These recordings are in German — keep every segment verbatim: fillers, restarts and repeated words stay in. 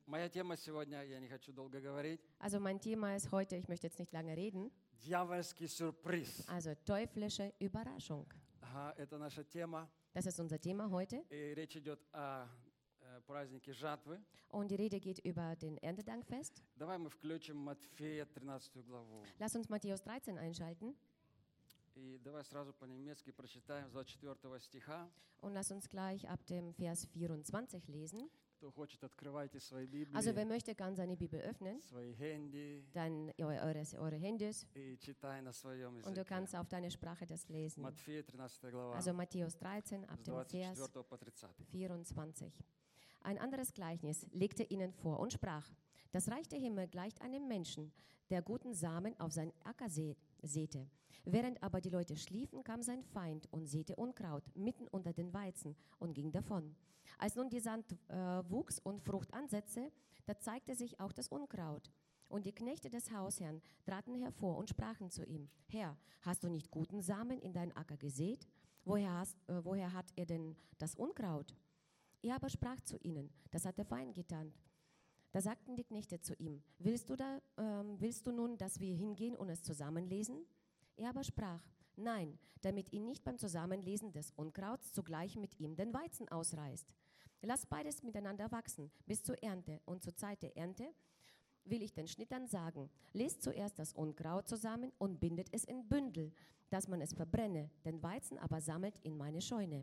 Моя тема сегодня, я не хочу долго говорить, Also mein Thema ist heute, ich möchte jetzt nicht lange reden, дьявольский сюрприз. also teuflische Überraschung. Ага, это наша тема. Das ist unser Thema heute. И речь идет о э, празднике жатвы. Und die Rede geht über den Erntedankfest. Давай мы включим Матфея тринадцатую главу. Lass uns Matthäus dreizehn einschalten И давай сразу по-немецки прочитаем с двадцать четвёртого стиха. und lass uns gleich ab dem Vers vierundzwanzig lesen. Кто хочет, открывайте свои Библии, Also wer möchte, kann seine Bibel öffnen, свои хенди dann eure, eure Handys и читай на своем und du языке. kannst auf deine Sprache das lesen. Матфея тринадцатая глава, Also Matthäus dreizehn ab с dem двадцать Vers четвёртого по тридцатый. vierundzwanzig. Ein anderes Gleichnis legte ihnen vor und sprach: Das Reich der Himmel gleicht einem Menschen, der guten Samen auf sein Acker sä- säte. Während aber die Leute schliefen, kam sein Feind und säte Unkraut mitten unter den Weizen und ging davon. Als nun die Sand äh, wuchs und Frucht ansetzte, da zeigte sich auch das Unkraut. Und die Knechte des Hausherrn traten hervor und sprachen zu ihm: Herr, hast du nicht guten Samen in deinen Acker gesät? Woher, hast, äh, woher hat er denn das Unkraut? Er aber sprach zu ihnen: Das hat der Feind getan. Da sagten die Knechte zu ihm: Willst du, da, ähm, willst du nun, dass wir hingehen und es zusammenlesen? Er aber sprach: Nein, damit ihn nicht beim Zusammenlesen des Unkrauts zugleich mit ihm den Weizen ausreißt. Lasst beides miteinander wachsen bis zur Ernte, und zur Zeit der Ernte will ich den Schnittern sagen: Lest zuerst das Unkraut zusammen und bindet es in Bündel, dass man es verbrenne, den Weizen aber sammelt in meine Scheune.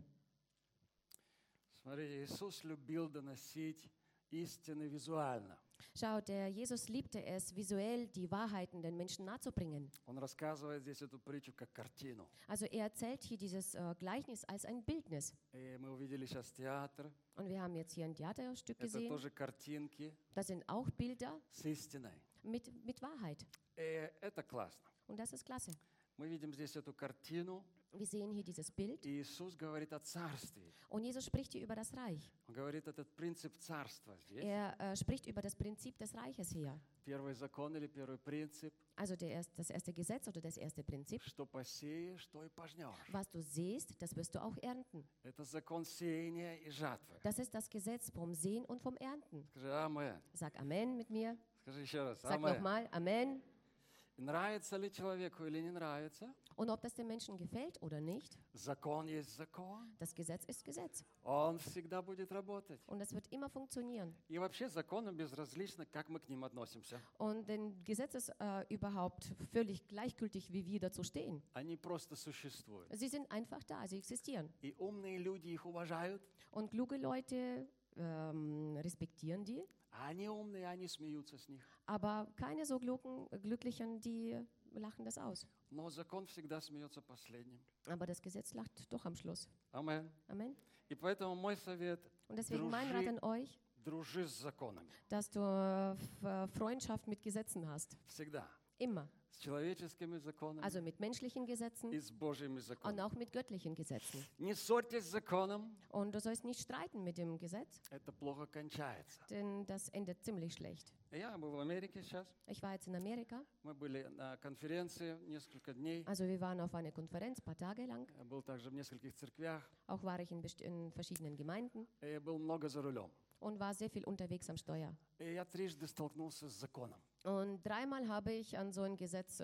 Смотрите, Иисус любил доносить истины визуально. Schau, der Jesus liebte es, visuell die Wahrheiten den Menschen nahezubringen. Он рассказывает здесь эту притчу как картину. Also er erzählt hier dieses äh, Gleichnis als ein Bildnis. И мы увидели сейчас театр. Und wir haben jetzt hier ein Theaterstück Это gesehen. тоже картинки Das sind auch Bilder с истиной. mit, mit Wahrheit. И это классно. Und das ist klasse. Мы видим здесь эту картину. Wir sehen hier dieses Bild. И Иисус говорит о царстве. Und Jesus spricht hier über das Reich. Он говорит этот принцип царства здесь. Er äh, spricht über das Prinzip des Reiches hier. Первый закон или первый принцип. Also der erst, das erste Gesetz oder das erste Prinzip. Что посеешь, то и пожнешь. Was du siehst, das wirst du auch ernten. Это закон сеяния и жатвы. Das ist das Gesetz vom Sehen und vom Ernten. Скажи «Амен». Sag Amen mit mir. Скажи еще раз Sag «Амен». nochmal Amen. Нравится ли человеку или не нравится? Und ob das den Menschen gefällt oder nicht, Закон есть закон. das Gesetz ist Gesetz. Он всегда будет работать. Und es wird immer funktionieren. И вообще законам безразлично, как мы к ним относимся. Und den Gesetz ist äh, überhaupt völlig gleichgültig, wie wir dazu stehen. Они просто существуют. Sie sind einfach da, sie existieren. И умные люди их уважают, Und kluge Leute ähm, respektieren die, а они умные, они смеются с них. aber keine so klugen, Glücklichen, die lachen das aus. Но закон всегда смеется последним. Aber das Gesetz lacht doch am Schluss. Амен. Amen. И поэтому мой совет Und deswegen mein Rat an дружи, euch, дружи с законами. dass du äh, F- Freundschaft mit Gesetzen hast. Всегда. Immer. С человеческими законами Also mit menschlichen Gesetzen и с Божьими und законами. auch mit göttlichen Gesetzen. Не ссорьтесь с законом, Und du sollst nicht streiten mit dem Gesetz, это плохо кончается. denn das endet ziemlich schlecht. Я был в Америке сейчас. Ich war jetzt in Amerika, Мы были на конференции несколько дней. also wir waren auf einer Konferenz, ein paar Tage lang. Я был также в нескольких церквях. Auch war ich in, best- in verschiedenen Gemeinden И был много за рулем. und war sehr viel unterwegs am Steuer. И я трижды столкнулся с законом. Und dreimal habe ich an so ein Gesetz äh,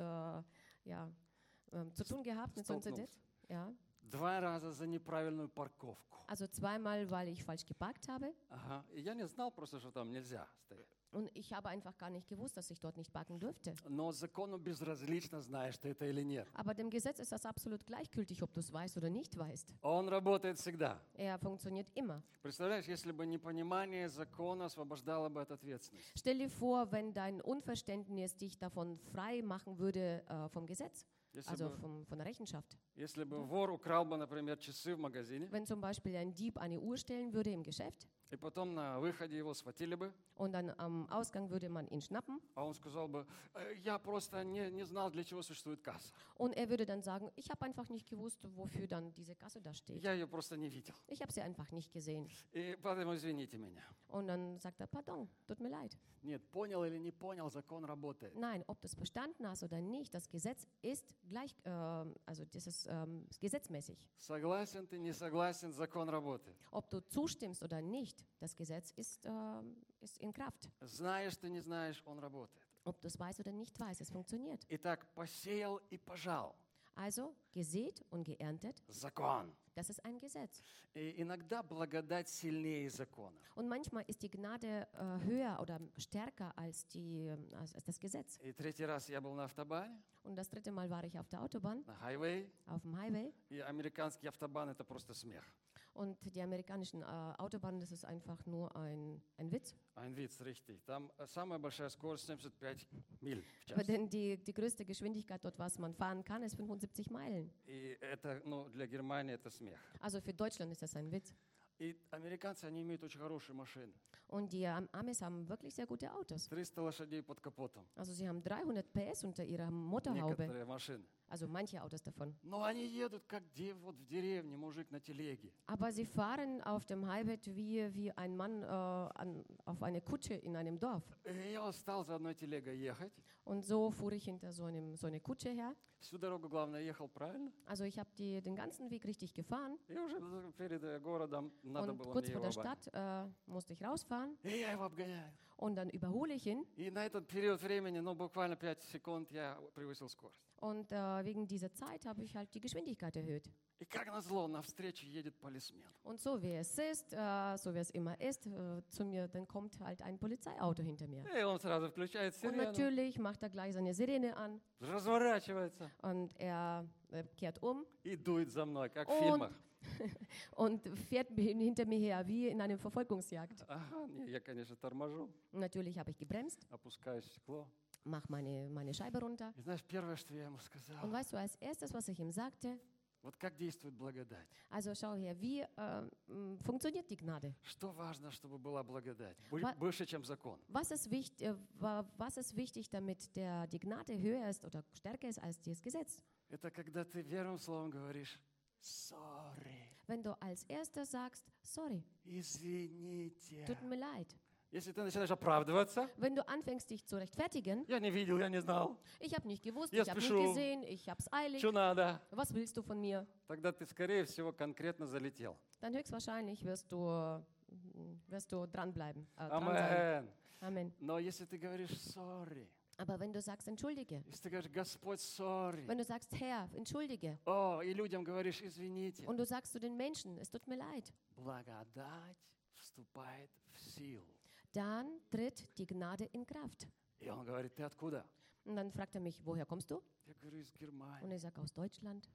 ja, ähm, zu tun gehabt, mit so einem Gesetz. Ja. Два раза за неправильную парковку. Also zweimal, weil ich falsch geparkt habe. Ага. И я не знал просто, что там нельзя стоять. Und ich habe einfach gar nicht gewusst, dass ich dort nicht parken dürfte. Но закону безразлично, знаешь ты это или нет. Aber dem Gesetz ist das absolut gleichgültig, ob du es weißt oder nicht weißt. Он работает всегда. Er funktioniert immer. Представляешь, если бы непонимание закона освобождало бы от ответственности. Stell dir vor, wenn dein Unverständnis dich davon frei machen würde äh, vom Gesetz, Если also бы- vom, von der Rechenschaft. Если бы вор украл бы, например, часы в магазине, Wenn zum Beispiel ein Dieb eine Uhr stellen würde im Geschäft и потом на выходе его схватили бы, und dann am Ausgang würde man ihn schnappen а он сказал бы, «Э, я просто не, не знал, для чего существует касса. und er würde dann sagen, ich habe einfach nicht gewusst, wofür dann diese Kasse da steht. Я ее просто не видел. Ich habe sie einfach nicht gesehen. И поэтому извините меня. Und dann sagt er, pardon, tut mir leid. Нет, понял или не понял, закон работает. Nein, ob du es verstanden hast oder nicht, das Gesetz ist gleich, äh, also das ist ähm, gesetzmäßig. Согласен ты, не согласен, закон работает. Ob du zustimmst oder nicht, Kraft. Das Gesetz ist, ähm, ist in Kraft. Знаешь ты, не знаешь, он работает. Ob du es weißt oder nicht weißt, es funktioniert. Итак, посеял и пожал. Also gesät und geerntet, Закон. das ist ein Gesetz. И иногда благодать сильнее закона. Und manchmal ist die Gnade äh, höher oder stärker als, die, ähm, als, als das Gesetz. И третий раз я был на автобане, Und das dritte Mal war ich auf der Autobahn, на хайвей. auf dem Highway. И американский автобан — это просто смех. Und die amerikanischen äh, Autobahnen, das ist einfach nur ein, ein Witz. Ein Witz, richtig. Там э, самая большая скорость семьдесят пять миль в час. Aber denn die, die größte Geschwindigkeit dort, was man fahren kann, ist fünfundsiebzig Meilen. И это, ну, для Германии это смех. Also für Deutschland ist das ein Witz. И американцы, они имеют очень хорошие машины. Und die ähm, Amis haben wirklich sehr gute Autos. триста лошадей под капотом. Also sie haben dreihundert P S unter ihrer Motorhaube. Некоторые машины. Also manche Autos davon. Но они едут, как де- вот в деревне, мужик на телеге. Aber sie fahren auf dem Highway wie, wie ein Mann äh, an, auf eine Kutsche in einem Dorf. И я вот стал за одной телегой ехать. Und so fuhr ich hinter so, einem, so eine Kutsche her. Всю дорогу, главное, ехал правильно. Also ich habe den ganzen Weg richtig gefahren. И уже перед э, городом надо Und было kurz мне vor его der обогнать. Stadt äh, musste ich rausfahren. И я его обгоняю. Und dann überhole ich ihn. И на этот период времени, ну, буквально пять секунд, я превысил скорость. Und äh, wegen dieser Zeit habe ich halt die Geschwindigkeit erhöht. И как назло, навстречу едет полисмен. Und so wie es ist, äh, so wie es immer ist, äh, zu mir, dann kommt halt ein Polizeiauto hinter mir. И он сразу включает Und сирену, natürlich macht er gleich seine Sirene an разворачивается und er äh, kehrt um и дует за мной, как в Und- фильмах. und fährt hin- hinter mir her, wie in einem Verfolgungsjagd. Ага, не, я, конечно, торможу, Und natürlich habe ich gebremst, опускаю стекло. mache meine, meine Scheibe runter. И знаешь, первое, что я ему сказал, Und weißt du, als erstes, was ich ihm sagte, вот как действует благодать. also schau her, wie äh, m, funktioniert die Gnade? Что важно, чтобы была благодать? Бо- Ва- Больше, чем закон. Was ist, wichtig, äh, wa- was ist wichtig, damit der, die Gnade höher ist oder stärker ist als das Gesetz? Это когда ты верным словом говоришь «sorry», Wenn du als erstes sagst, sorry, «извините». tut mir leid. Если ты начинаешь оправдываться, Wenn du anfängst, dich zu rechtfertigen, я не видел, я не знал, ich habe nicht gewusst, Я ich habe nicht спешу. gesehen, ich habe es eilig, что надо, was willst du von mir? тогда ты, скорее всего, конкретно залетел. Dann höchstwahrscheinlich wirst du, mm, wirst du dranbleiben. Äh, dran sein. Amen. Amen. Но если ты говоришь «sorry», Aber wenn du sagst, entschuldige, если ты говоришь «Господь, sorry», wenn du sagst, Herr, entschuldige, о, и людям говоришь «извините», und du sagst zu den Menschen, es tut mir leid, благодать вступает в силу. dann tritt die Gnade in Kraft. И он говорит, ты откуда? Und dann fragt er mich, woher kommst du? Я говорю, из Und Германии. ich sage, aus Deutschland.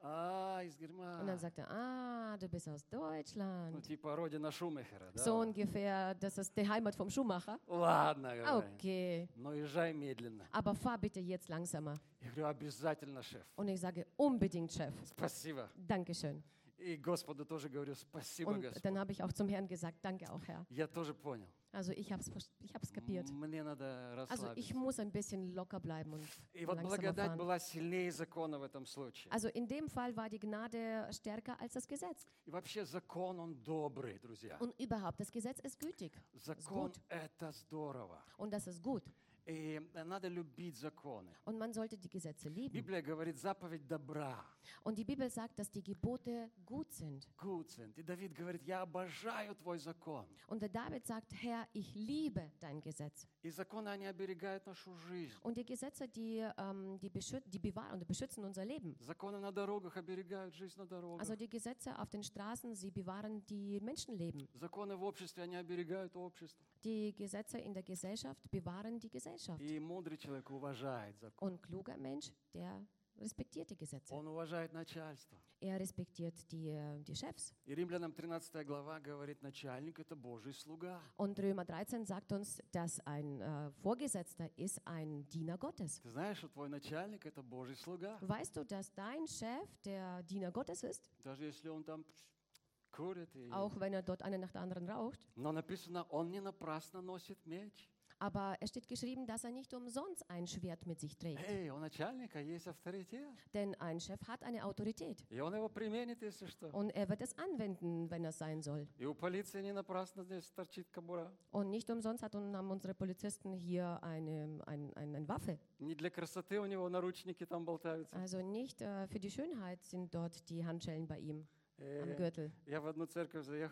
А, из Und dann Германии. sagt er, ah, du bist aus Ну, Deutschland. типа родина Шумахера, да? So ungefähr, das ist die Heimat vom Schuhmacher. Ладно, говорю. Okay, Но езжай медленно. aber fahr bitte jetzt langsamer. Я говорю, обязательно, шеф. Und ich sage, unbedingt, Chef. Спасибо. Dankeschön. И Господу тоже говорю, спасибо, Und Господь. dann habe ich auch zum Herrn gesagt, danke auch, Herr. Я тоже понял. Also ich habe es ich hab's kapiert. Мне надо Also ich расслабиться. muss ein bisschen locker bleiben und И вот langsamer благодать fahren. была сильнее закона в этом случае. Also in dem Fall war die Gnade stärker als das Gesetz. И вообще закон, он добрый, друзья. Und überhaupt, das Gesetz ist gütig. Закон gut. — это здорово. Und das ist gut. И надо любить законы. Und man sollte die Gesetze lieben. Библия говорит, заповедь добра. Und die Bibel sagt, dass die Gebote gut sind. Good sind. И Давид говорит, я обожаю твой закон. Und der David sagt, Herr, ich liebe dein Gesetz. И законы, они оберегают нашу жизнь. Und die Gesetze, die, ähm, die, beschüt die bewahren und beschützen unser Leben. Законы на дорогах оберегают жизнь на дорогах. Also die Gesetze auf den Straßen, sie bewahren die Menschenleben. Законы в обществе, они оберегают общество. Die Gesetze in der Gesellschaft bewahren die Gesellschaft. И мудрый человек уважает закон. Und kluger Mensch, der respektiert die Gesetze. Он уважает начальство. Er respektiert die, äh, die Chefs. И Римлянам тринадцатая глава говорит, начальник — это Божий слуга. Und Römer dreizehn sagt uns, dass ein äh, Vorgesetzter ist ein Diener Gottes. Ты знаешь, что твой начальник — это Божий слуга. Weißt du, dass dein Chef der Diener Gottes ist? Даже если он там курит. И... Auch wenn er dort eine nach der anderen raucht. Но написано, он не напрасно носит меч. Aber es steht geschrieben, dass er nicht umsonst ein Schwert mit sich trägt. Эй, у начальника есть авторитет. Denn ein Chef hat eine Autorität. И он его применит, если что. Und er wird es anwenden, wenn es sein soll. И у полиции не напрасно здесь торчит кобура. Und nicht umsonst hat, und haben unsere Polizisten hier eine, ein, ein, eine Waffe. Не для красоты у него наручники там болтаются. Also nicht äh, für die Schönheit sind dort die Handschellen bei ihm am Э, Gürtel. Я в одну церковь заехал.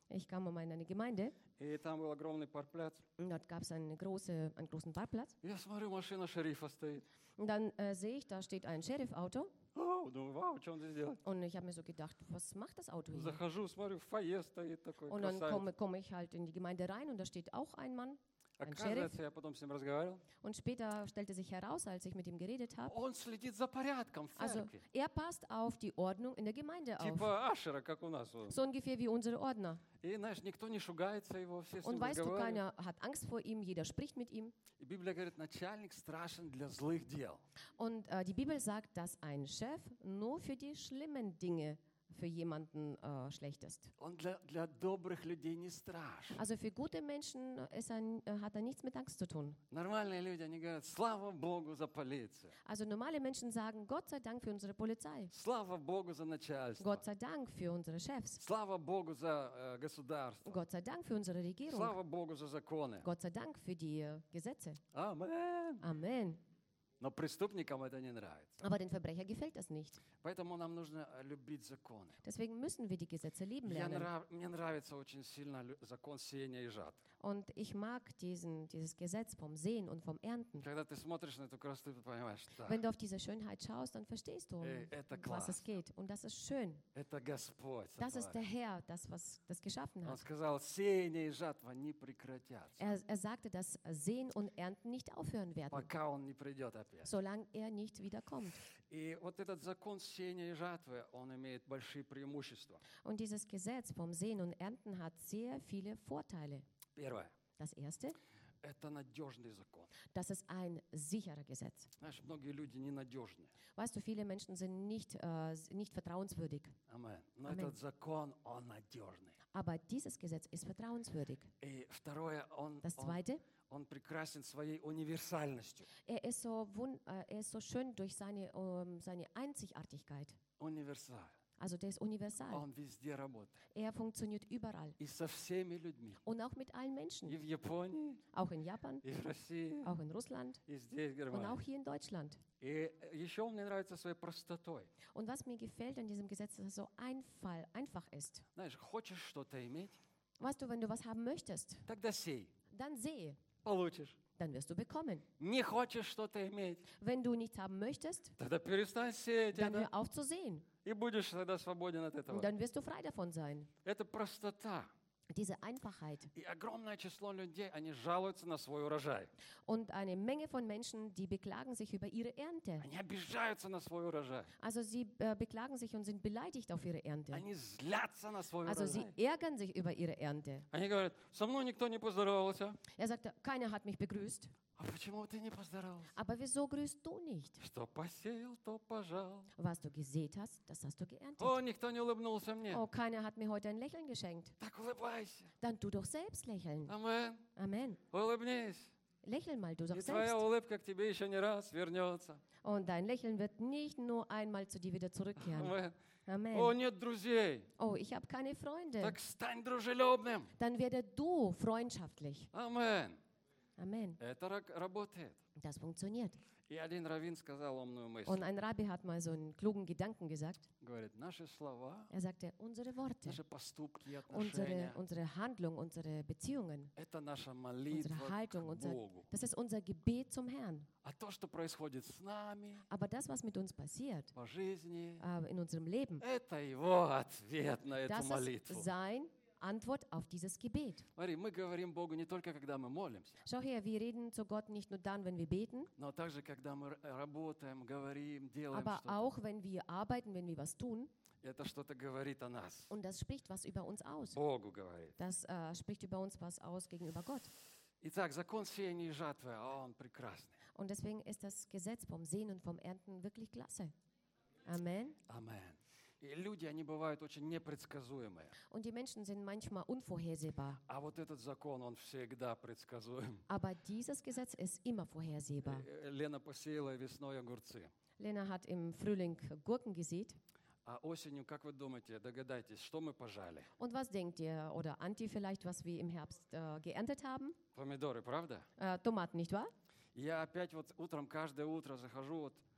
Ich kam mal in eine Gemeinde и там был огромный паркпляц. und dort gab es eine große, einen großen Parkplatz. Я смотрю, машина шерифа стоит. Und dann äh, sehe ich, da steht ein Sheriff-Auto О, думаю, вау, что он здесь делает? und ich habe mir so gedacht, was macht das Auto hier? Захожу, смотрю, в фойе стоит такой Und dann красавец. komme, komme ich halt in die Gemeinde rein und da steht auch ein Mann, ein Sheriff. Оказывается, я потом с ним разговаривал. Und später stellte sich heraus, als ich mit ihm geredet habe, Он следит за порядком в also церкви. er passt auf die Ordnung in der Gemeinde auf. Типа Ашера, как у нас. вот. So ungefähr wie unsere Ordner. И, знаешь, никто не шугается его, все с Und ним weißt du, разговаривают. keiner hat Angst vor ihm, jeder spricht mit ihm. И Библия говорит, начальник страшен для злых дел. Und äh, die Bibel sagt, dass ein Chef nur für die schlimmen Dinge für jemanden äh, schlecht ist. Он для, для добрых людей не страшен. Also für gute Menschen ist er, äh, hat er nichts mit Angst zu tun. Нормальные люди, они говорят, слава Богу за полицию. Also normale Menschen sagen, Gott sei Dank für unsere Polizei. Слава Богу за начальство. Gott sei Dank für unsere Chefs. Слава Богу за э, государство. Gott sei Dank für unsere Regierung. Слава Богу за законы. Gott sei Dank für die äh, Gesetze. Амен. Amen. Но преступникам это не нравится. Aber den Verbrecher gefällt das nicht. Поэтому нам нужно э, любить законы. Deswegen müssen wir die Gesetze lieben Я lernen. нрав- Мне нравится очень сильно лю- закон сеяния и жатвы. Und ich mag diesen, dieses Gesetz vom Sehen und vom Ernten. Когда ты смотришь на эту красоту, ты понимаешь, да, Wenn du auf diese Schönheit schaust, dann verstehst du, um Ey, это was es класс. geht. Und das ist schön. это Господь. Das ist der сотворил. Herr, das, was das geschaffen Он hat. сказал, сеяние и жатва не прекратятся, Er, er sagte, dass Sehen und Ernten nicht aufhören werden, пока Он не придет опять. solange er nicht wiederkommt. И вот этот закон сеяния и жатвы, он имеет большие преимущества. Und dieses Gesetz vom Sehen und Ernten hat sehr viele Vorteile. Первое, Das erste, это надежный закон. das ist ein sicherer Gesetz. Знаешь, многие люди ненадежны. Weißt du, viele Menschen sind nicht, äh, nicht vertrauenswürdig. Амен. Но Амен. этот закон, он надежный. Aber dieses Gesetz ist vertrauenswürdig. И второе, он, Das он, zweite, он прекрасен своей универсальностью. er ist so, wun äh, er ist so schön durch seine, ähm, seine Einzigartigkeit. Универсаль. Also der ist universal. Он везде работает. Er funktioniert überall. И со всеми людьми. Und auch mit allen Menschen. И в Японии, Auch in Japan, и в России, auch in Russland и здесь, в und auch Германии. hier in Deutschland. И еще он мне нравится своей простотой. Und was mir gefällt an diesem Gesetz, dass es so einfach, einfach ist. Знаешь, хочешь что-то иметь, Weißt du, wenn du was haben möchtest, тогда сей. dann sehe, Получишь. dann wirst du bekommen. Не хочешь что-то иметь, Wenn du nichts haben möchtest, тогда перестань сеять dann это, hör auf zu sehen. и будешь тогда свободен от этого. Und dann wirst du frei davon sein. Это простота. Diese Einfachheit. И огромное число людей, они жалуются на свой урожай. Und eine Menge von Menschen, die beklagen sich über ihre Ernte. Они обижаются на свой урожай. Also sie äh, beklagen sich und sind beleidigt auf ihre Ernte. Они злятся на свой Also sie урожай. ärgern sich über ihre Ernte. Они говорят, со мной никто не поздоровался. Er sagte, keiner hat mich begrüßt. А почему ты не поздоровался? Aber wieso grüßt du nicht? Что посеял, то пожал. Was du gesät hast, das hast du geerntet. О, никто не улыбнулся мне. Oh, keiner hat mir heute ein Lächeln geschenkt. Так улыбайся. Dann tu doch selbst lächeln. Амен. Amen. Улыбнись. Lächel mal du doch И твоя selbst. улыбка к тебе еще не раз вернется. Und dein Lächeln wird nicht nur einmal zu dir wieder zurückkehren. Амен. О, Amen. нет друзей. Oh, ich habe keine Freunde. Так стань дружелюбным. Dann werde du freundschaftlich. Амен. Amen. Это ра- работает. Das funktioniert. И один раввин сказал умную мысль. Und ein Rabbi hat mal so einen klugen Gedanken gesagt. Говорит, наши слова, Er sagte, unsere Worte, наши поступки и unsere, отношения, unsere Handlung, unsere Beziehungen, это наша unsere молитва Haltung, к unser, Богу. das ist unser Gebet zum Herrn. А то, что происходит с нами Aber das, was mit uns passiert, по жизни, äh, in unserem Leben, это его ответ на эту das ist молитву. sein Antwort auf dieses Gebet. Смотри, мы говорим Богу не только, когда мы молимся, Schau her, wir reden zu Gott nicht nur dann, wenn wir beten, но также, когда мы р- работаем, говорим, делаем aber что-то. auch, wenn wir arbeiten, wenn wir was tun. Это что-то говорит о нас. Und das spricht was über uns aus. Богу говорит. Das äh, spricht über uns was aus gegenüber Gott. Итак, закон сеяния и жатвы, а он прекрасный. Und deswegen ist das Gesetz vom Sehen und vom Ernten wirklich klasse. Amen. Амен. И люди, они бывают очень непредсказуемые. Und die Menschen sind manchmal unvorhersehbar. А вот этот закон, он всегда предсказуем. Aber dieses Gesetz ist immer vorhersehbar. Э, Лена посеяла весной огурцы. Lena hat im Frühling Gurken gesät. А осенью, как вы думаете, догадайтесь, что мы пожали? Und was denkt ihr? Oder Anti vielleicht, was wir im Herbst äh, geerntet haben? Помидоры, правда? Äh, Tomaten, nicht wahr? Я опять вот утром, каждое утро захожу, вот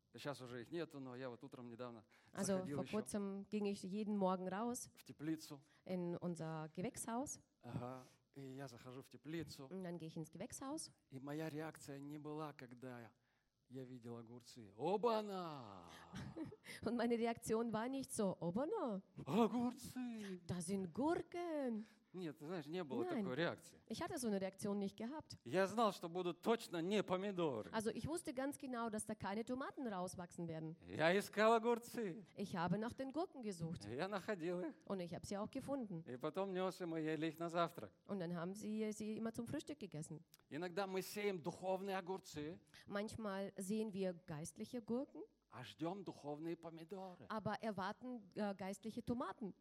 Сейчас уже их нету, но я вот утром недавно Also заходил vor еще kurzem ging ich jeden Morgen raus в теплицу. in unser Gewächshaus Ага. И я захожу в теплицу. und dann gehe ich ins Gewächshaus. И моя реакция не была, когда я видел огурцы. Оба-на! Und meine Reaktion war nicht so, oh no, Огурцы! da sind Gurken. Нет, ты знаешь, не было Nein. такой реакции. Ich hatte so eine Reaktion nicht gehabt. Я знал, что будут точно не помидоры. Also ich wusste ganz genau, dass da keine Tomaten rauswachsen werden. Я искал огурцы. Ich habe nach den Gurken gesucht Я находил их. und ich habe sie auch gefunden. И потом нес им, и ели их на завтрак. Und dann haben sie sie immer zum Frühstück gegessen. Иногда мы сеем духовные огурцы, Manchmal sehen wir geistliche Gurken, а ждем духовные помидоры. aber erwarten äh, geistliche Tomaten.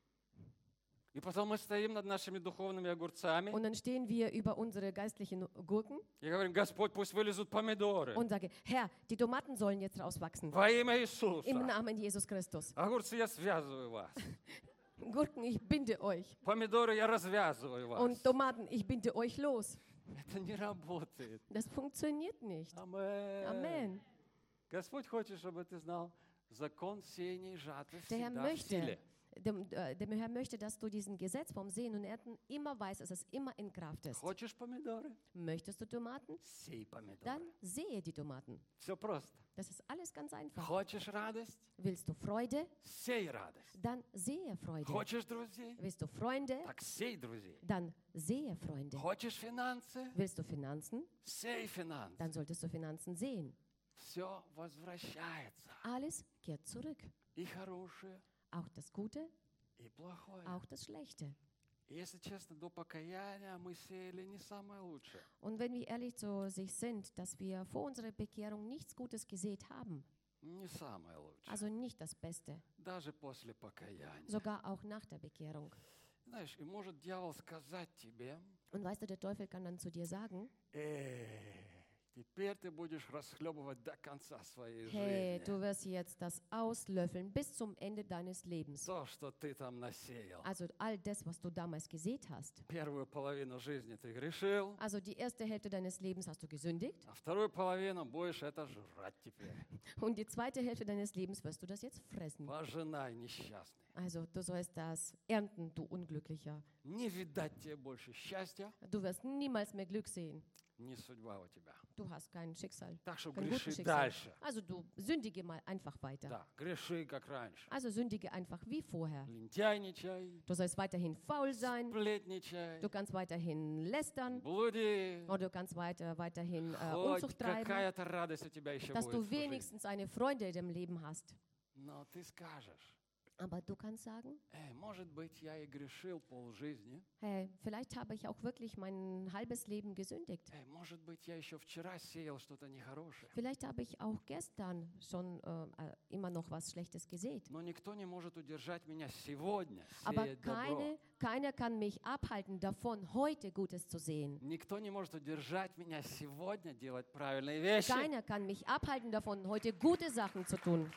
И потом мы стоим над нашими духовными огурцами Und dann stehen wir über unsere geistlichen Gurken и говорим: Господь, пусть вылезут помидоры. und sagen, Herr, die Tomaten sollen jetzt rauswachsen. Во имя Иисуса. Im Namen Jesus Christus. Огурцы, я связываю вас. Gurken, ich binde euch. Помидоры, я развязываю вас. Und Tomaten, ich binde euch los. Это не работает. Das funktioniert nicht. Amen. Amen. Господь хочет, чтобы ты знал, закон сеяния и жатвы Der Herr всегда в möchte, силе. der, äh, der Herr möchte, dass du diesen Gesetz vom Sehen und Ernten immer weißt, dass es immer in Kraft ist. Хочешь помидоры? Möchtest du Tomaten? Сей помидоры. Dann sehe die Tomaten. Все просто. Das ist alles ganz einfach. Хочешь радость? Willst du Freude? Сей радость. Dann sehe Freude. Хочешь друзей? Willst du Freunde? Так сей друзей. Dann sehe Freunde. Хочешь финансы? Willst du Finanzen? Сей финансы. Dann solltest du Finanzen sehen. Все возвращается. Alles kehrt zurück. И хорошее, Auch das Gute, и плохое. auch das Schlechte. И если честно, до покаяния мы сеяли не самое лучшее. Und wenn wir ehrlich zu sich sind, dass wir vor unserer Bekehrung nichts Gutes gesät haben, Не самое лучшее. also nicht das Beste, Даже после покаяния. sogar auch nach der Bekehrung. Знаешь, и может дьявол сказать тебе: Und weißt du, der Teufel kann dann zu dir sagen, «Эй, теперь ты будешь расхлебывать до конца своей hey, жизни du wirst jetzt das auslöffeln bis zum Ende deines Lebens. то, что ты там насеял. Also all das, was du damals gesät hast. Первую половину жизни ты грешил, Also die erste Hälfte deines Lebens hast du gesündigt а вторую половину будешь это жрать теперь. und die zweite Hälfte deines Lebens wirst du das jetzt fressen. Пожинай, несчастный. Also du sollst das ernten, du Unglücklicher. Не видать тебе больше счастья, Du wirst niemals mehr Glück sehen. не судьба у тебя. Du hast kein Schicksal. Так что Kein gutes греши Schicksal. дальше. Also du sündige mal einfach weiter. Да, греши как раньше. Also sündige einfach wie vorher. Лентяйничай, Du sollst weiterhin faul sein. сплетничай, Du kannst weiterhin lästern. блуди. Oder du kannst weiter, weiterhin äh, Хоть Unzucht treiben. какая-то радость у тебя еще Dass будет du в жизни. wenigstens eine Freude in dem Leben hast. Но ты скажешь: Aber du kannst sagen, «Эй, может быть, я и грешил полжизни. hey, vielleicht habe ich auch wirklich mein halbes Leben gesündigt. Эй, может быть, я еще вчера сеял что-то нехорошее». Vielleicht habe ich auch gestern schon äh, äh, immer noch was Schlechtes gesät. Но никто не может удержать меня сегодня Aber сеять добро. keine, keiner kann mich abhalten davon, heute Gutes zu sehen. Никто не может удержать меня сегодня делать правильные вещи. Keiner kann mich abhalten davon, heute gute Sachen zu tun.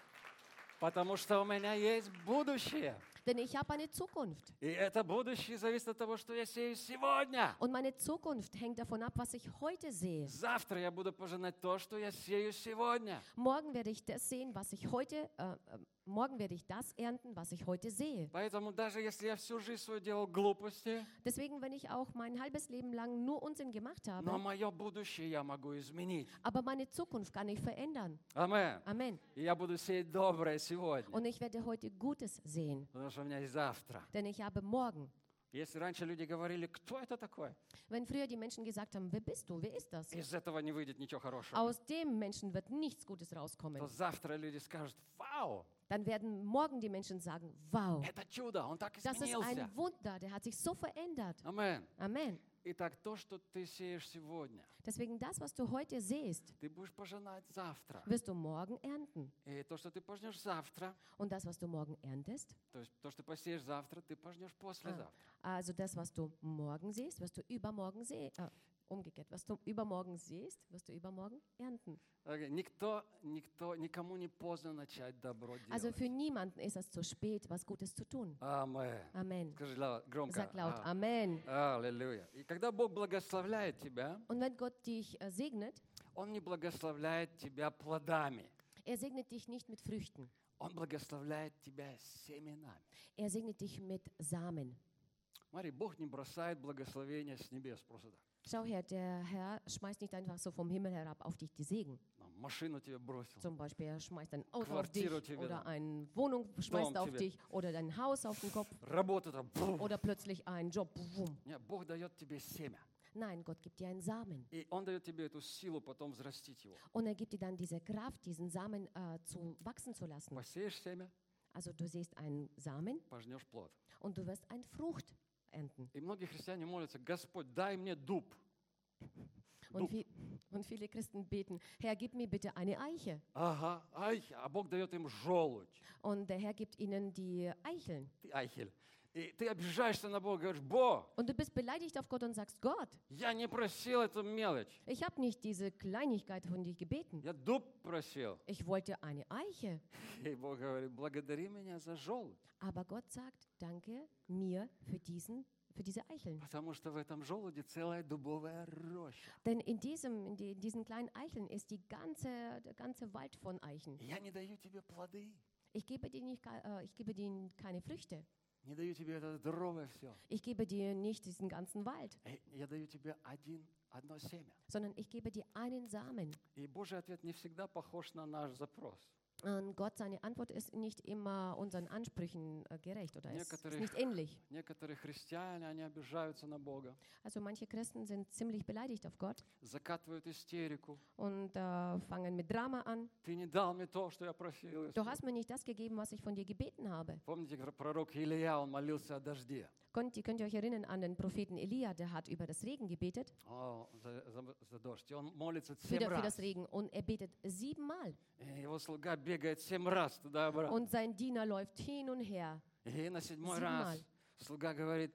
Потому что у меня есть будущее. Denn ich habe eine Zukunft. И это будущее зависит от того, что я сею сегодня. Und meine Zukunft hängt davon ab, was ich heute sehe. Завтра я буду пожинать то, что я сею сегодня. Morgen werde ich das sehen, was ich heute, äh, äh, morgen werde ich das ernten, was ich heute sehe. Поэтому даже если я всю жизнь свою делал глупости, Deswegen, wenn ich auch mein halbes Leben lang nur Unsinn gemacht но habe, мое будущее я могу изменить. aber meine Zukunft kann ich verändern. Амен. Amen. И я буду сеять доброе сегодня. Und ich werde heute Gutes sehen, Потому что у меня есть завтра. denn ich habe morgen. Если раньше люди говорили: кто это такой? Wenn früher die Menschen gesagt haben, wer bist du, wer ist das? Из этого не выйдет ничего хорошего. Aus dem Menschen wird nichts Gutes rauskommen. То завтра люди скажут: вау, Dann werden morgen die Menschen sagen, wow, это чудо, он так das ist изменился. ein Wunder, der hat sich so verändert. Амен. Amen. Итак, то, что ты сеешь сегодня, Deswegen das, was du heute siehst, ты будешь пожинать завтра. wirst du morgen ernten. И то, что ты пожнешь завтра, Und das, was du morgen erntest, то есть то, что посеешь завтра, ты пожнешь послезавтра. also das, was du morgen siehst, wirst du übermorgen sehen. Äh, umgekehrt, was du übermorgen siehst, wirst du übermorgen ernten. Окей, Никто, никто, никому не поздно начать добро Also делать. für niemanden ist es zu spät, was Gutes zu tun. Амен. Amen. Скажи ла- громко. Sag laut А, Amen. Аллилуйя. И когда Бог благословляет тебя, Und wenn Gott dich äh, segnet, Он не благословляет тебя плодами. Er segnet dich nicht mit Früchten. Он благословляет тебя семенами. Er segnet dich mit Samen. Смотри, Бог не бросает благословения с небес просто так. Schau her, der Herr schmeißt nicht einfach so vom Himmel herab auf dich die Segen. Там, машину тебе бросил. Zum Beispiel, er schmeißt ein Auto auf dich Квартиру тебе oder дал. eine Wohnung schmeißt Дом auf тебе. dich oder dein Haus auf den Kopf Работа там. бум. oder plötzlich ein Job. Wum. Нет, Бог дает тебе семя. Nein, Gott gibt dir einen Samen. И Он дает тебе эту силу потом взрастить его. Und er gibt dir dann diese Kraft, diesen Samen äh, zu wachsen zu lassen. Посеешь семя, Also du siehst einen Samen пожнешь плод. und du wirst eine Frucht ernten. И многие христиане молятся: Господь, дай мне дуб. Und, Дуб. vi- und viele Christen beten, Herr, gib mir bitte eine Eiche. Ага, айхи. А Бог дает им желудь. Und der Herr gibt ihnen die Eicheln. Ты айхель. И ты обижаешься на Бога, говоришь: Бог, Und du bist beleidigt auf Gott und sagst, Gott, я не просил эту мелочь. ich habe nicht diese Kleinigkeit von dir gebeten. Я дуб просил. Ich wollte eine Eiche. И Бог говорит: благодари меня за желудь. Aber Gott sagt, danke mir für, diesen, für diese Eicheln. Потому что в этом желуде целая дубовая роща. Denn in, diesem, in, die, in diesen kleinen Eicheln ist die ganze, der ganze Wald von Eichen. Я не даю тебе плоды. Ich gebe dir, nicht, ke- äh, ich gebe dir keine Früchte. Не даю тебе это здоровое все. Ich gebe dir nicht diesen ganzen Wald, Я даю тебе один, одно семя. sondern ich gebe dir einen Samen. И Божий ответ не всегда похож на наш запрос. Und Gott, seine Antwort ist nicht immer unseren Ansprüchen äh, gerecht oder ist, ist Некоторые, nicht ähnlich. некоторые христиане, они обижаются на Бога, Also manche Christen sind ziemlich beleidigt auf Gott закатывают истерику. und äh, fangen mit Drama an. Ты не дал мне то, что я просил. Du hast mir nicht das gegeben, was ich von dir gebeten habe. Помните, как пророк Илия, он молился о дожде. Könnt, ihr könnt ihr euch erinnern an den Propheten Elia, der hat über das Regen gebetet, О, за, за- за дождь. И он молится für, семь für раз. das Regen, und er betet siebenmal. И его слуга бегает семь раз туда-обратно. Und sein Diener läuft hin und her. И на седьмой Сигнал. раз слуга говорит: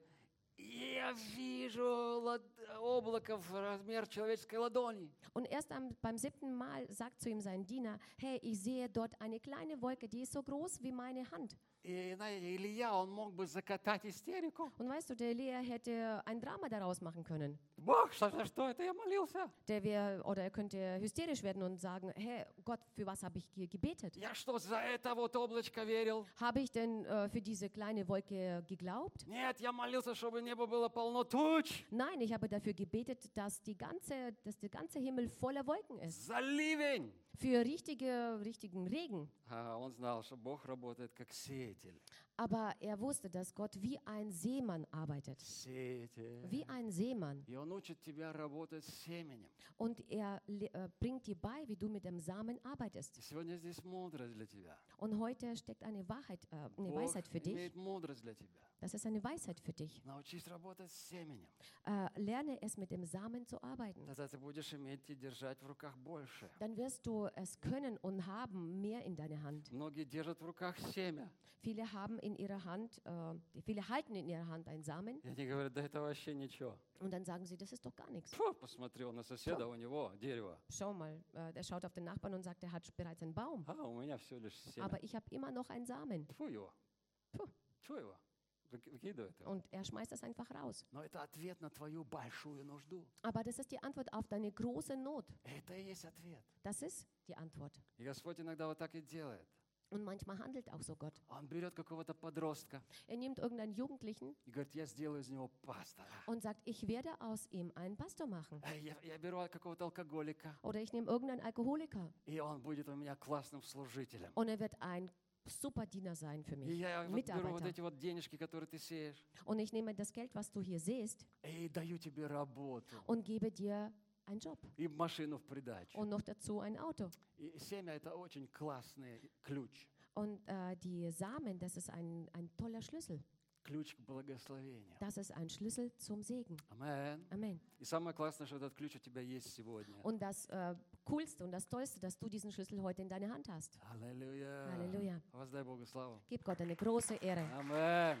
я вижу лад- облако в размер человеческой ладони. Und erst am, beim siebten Mal sagt zu ihm sein Diener, hey, ich sehe dort eine kleine Wolke, die ist so groß wie meine Hand. И знаете, Илья, он мог бы закатать истерику. Und weißt du, der Elia hätte ein Drama daraus machen können. Бог, что, что, что это я молился? Der wär, oder er könnte hysterisch werden und sagen, hey Gott, für was habe ich hier gebetet? Я что, за это вот облачко верил? Habe ich denn äh, für diese kleine Wolke geglaubt? Нет, я молился, чтобы небо было полно туч. Nein, ich habe dafür gebetet, dass, die ganze, dass der ganze Himmel voller Wolken ist. За ливень. Für richtige, richtigen Regen. А он знал, что Бог работает как сеятель. Aber er wusste, dass Gott wie ein Seemann arbeitet. Сеятель. Wie ein Seemann. И он учит тебя работать с семенем. Und er le- äh, bringt dir bei, wie du mit dem Samen arbeitest. И сегодня здесь мудрость для тебя. Und heute steckt eine Wahrheit, äh, eine Бог Weisheit für dich. имеет мудрость для тебя. Das ist eine Weisheit für dich. Научись работать с семенем. Äh, lerne es, mit dem Samen zu arbeiten. Тогда ты будешь иметь и держать в руках больше. Dann wirst du es können und haben mehr in deiner Hand. Многие держат в руках семя. Viele haben in ihrer Hand, äh, viele halten in ihrer Hand einen Samen И они говорят: да это вообще ничего. und dann sagen sie, das ist doch gar nichts. Фу, посмотрел на соседа, у него дерево. Schau mal, äh, der schaut auf den Nachbarn und sagt, er hat bereits einen Baum. А у меня всего лишь семя. Aber ich habe immer noch einen Samen. Тьфу его. Фу. Тьфу его. Выки- Выкидывает его. Und er schmeißt das einfach raus. Но это ответ на твою большую нужду. Aber das ist die Antwort auf deine große Not. Это и есть ответ. Das ist die Antwort. И Господь иногда вот так и делает. Und manchmal handelt auch so Gott. Он берет какого-то подростка Er nimmt irgendeinen Jugendlichen и говорит: я сделаю из него пастора. und sagt, ich werde aus ihm einen Pastor machen. Э, Я, я беру какого-то алкоголика, Oder ich nehme irgendeinen Alkoholiker и он будет у меня классным служителем. und er wird ein super Diener sein für И mich. я вот беру вот Mitarbeiter. эти вот денежки, которые ты сеешь, Und ich nehme das Geld, was du hier siehst, и даю тебе работу. und gebe dir einen Job И машину в придачу. und noch dazu ein Auto. И семя — это очень классный ключ. Und äh, die Samen, das ist ein, ein toller Schlüssel. Ключ к благословению. Das ist ein Schlüssel zum Segen. Амен. Amen. И самое классное, что этот ключ у тебя есть сегодня. Und das äh, Coolste und das Tollste, dass du diesen Schlüssel heute in deiner Hand hast. Аллилуйя. Halleluja. Воздай Богу славу. Gib Gott eine große Ehre. Амен.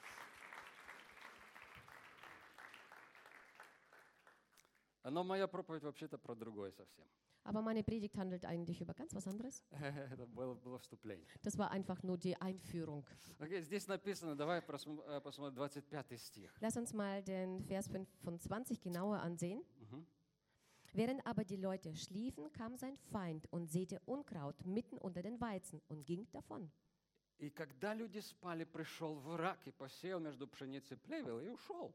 Но моя проповедь вообще-то про другое совсем. Aber meine Predigt handelt eigentlich über ganz was anderes. Это было, было вступление. Das war einfach nur die Einführung. Окей, здесь написано, давай просм- э, посмотрим двадцать пятый стих. Lass uns mal den Vers fünfundzwanzig genauer ansehen. Мгм. Während aber die Leute schliefen, kam sein Feind und säte Unkraut mitten unter den Weizen und ging davon. И когда люди спали, пришел враг и посеял между пшеницей плевел и ушел.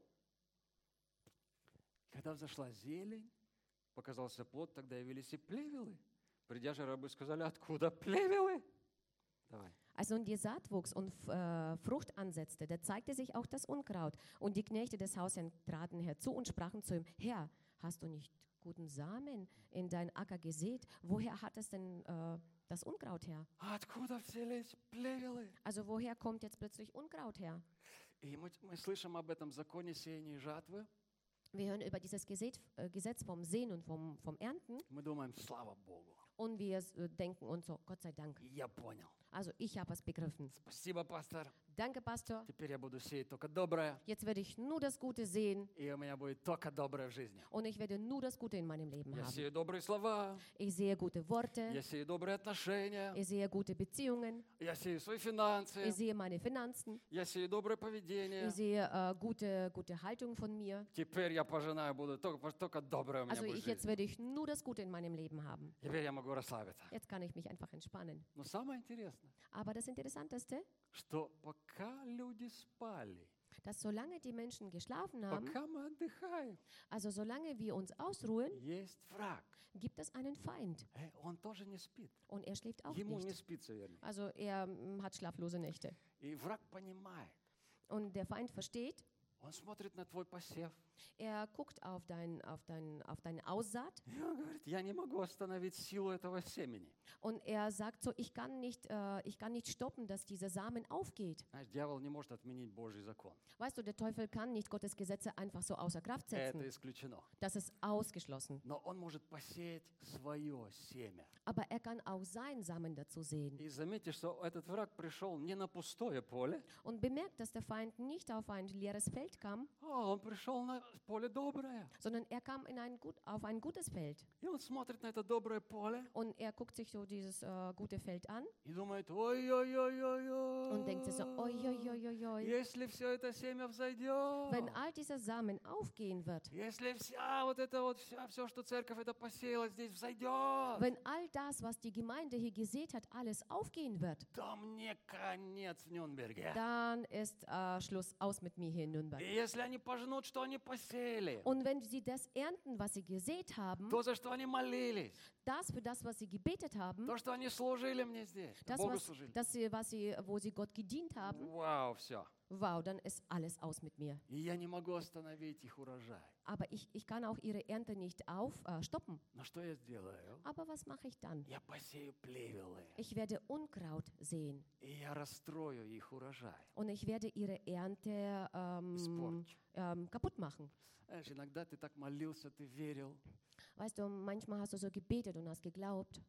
Когда взошла зелень, показался плод, тогда явились и плевелы. Придя же рабы сказали, откуда плевелы? Давай. Als nun die Saat wuchs und äh, Frucht ansetzte, da zeigte sich auch das Unkraut. Und die Knechte des Hausherrn traten herzu und sprachen zu ihm, Herr, hast du nicht guten Samen in dein Acker gesät? Woher hat es denn äh, das Unkraut her? Откуда взялись плевелы? Also woher kommt jetzt plötzlich Unkraut her? И мы, мы слышим об этом законе сеяния и жатвы. Wir hören über dieses Gesetz, äh, Gesetz vom Sehen und vom, vom Ernten Мы думаем, слава Богу, und wir äh, denken uns so, Gott sei Dank. я понял. Also ich habe es begriffen. Спасибо, пастор. Danke, Pastor. Теперь я буду сеять только доброе, Jetzt werde ich nur das Gute sehen и у меня будет только доброе в жизни. und ich werde nur das Gute in meinem Leben Я haben. сею добрые слова, Ich sehe gute Worte, я сею добрые отношения, ich sehe gute Beziehungen, я сею свои финансы, ich sehe meine Finanzen, я сею доброе поведение. ich sehe äh, gute, gute Haltung von mir. Теперь я пожинаю, буду только, только доброе у меня Also будет в ich, jetzt жизни. werde ich nur das Gute in meinem Leben haben. Теперь я могу расслабиться. Jetzt kann ich mich einfach entspannen. Но самое интересное, Aber das Interessanteste, что пока люди спали, dass solange die Menschen geschlafen haben, пока мы отдыхаем, also solange wir uns ausruhen, есть враг. gibt es einen Feind. Э, Он тоже не спит. Und er schläft auch Ему не nicht. спится, вернее. Also er mm, hat schlaflose Nächte. И враг понимает. Und der Feind versteht, Он смотрит на твой посев. er guckt auf, dein, auf, dein, auf deine Aussaat И он говорит, я не могу остановить силу этого семени. und er sagt so, ich kann nicht, äh, ich kann nicht stoppen, dass dieser Samen aufgeht. Знаешь, дьявол не может отменить Божий закон. Weißt du, der Teufel kann nicht Gottes Gesetze einfach so außer Kraft setzen. Это исключено. Das ist ausgeschlossen. Но он может посеять свое семя. Aber er kann auch seinen Samen dazu sehen. И заметьте, что этот враг пришел не на пустое поле, Und bemerkt, dass der Feind nicht auf ein leeres Feld kam, а он пришел на поле доброе. sondern er kam in ein gut, auf ein gutes Feld. И он смотрит на это доброе поле Und er guckt sich so dieses äh, gute Feld an и думает, ой-ой-ой-ой-ой. und denkt sich so, oi, oi, oi, oi, oi. Если все это семя взойдет, Wenn all dieser Samen aufgehen wird, если вся вот это вот, вся, все, что церковь это посеяла, здесь взойдет, wenn all das, was die Gemeinde hier gesät hat, alles aufgehen wird, то мне конец в Нюрнберге. dann ist äh, Schluss aus mit mir hier in Nürnberg. И если они пожнут, что они посеяли, Und wenn sie das ernten, was sie gesät haben, то, за что они молились, das für das, was sie gebetet haben, то, что они служили мне здесь, das, Богу was, служили. das sie, was sie, wo sie Gott gedient haben, Вау, все. wow, dann ist alles aus mit mir. И я не могу остановить их урожай. Aber ich, ich kann auch ihre Ernte nicht auf, äh, stoppen. Но что я сделаю? Aber was mache ich dann? Я посею плевелы, Ich werde Unkraut sehen и я расстрою их урожай. und ich werde ihre Ernte ähm, Испорчу. ähm, kaputt machen. Знаешь, иногда ты так молился, ты верил, Weißt du, manchmal hast du so gebetet und hast geglaubt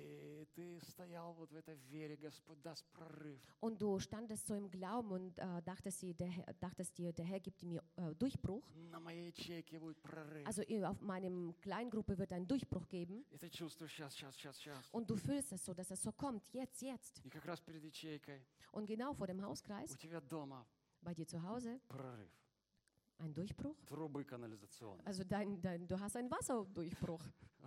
и ты стоял вот в этой вере, Господь даст прорыв. und du standest so im Glauben und äh, dachtest, dir, der, Herr- dachtest dir, der Herr gibt mir äh, Durchbruch. На моей ячейке будет прорыв. Also eh, auf meinem Kleingruppe wird ein Durchbruch geben И ты чувствуешь сейчас, сейчас, сейчас, сейчас. und du fühlst es so, dass es so kommt, jetzt, jetzt. И как раз перед ячейкой Und genau vor dem у Hauskreis, тебя дома bei dir zu Hause, прорыв. ein Durchbruch. Трубы канализационные. Also dein, dein, du hast einen Wasserdurchbruch.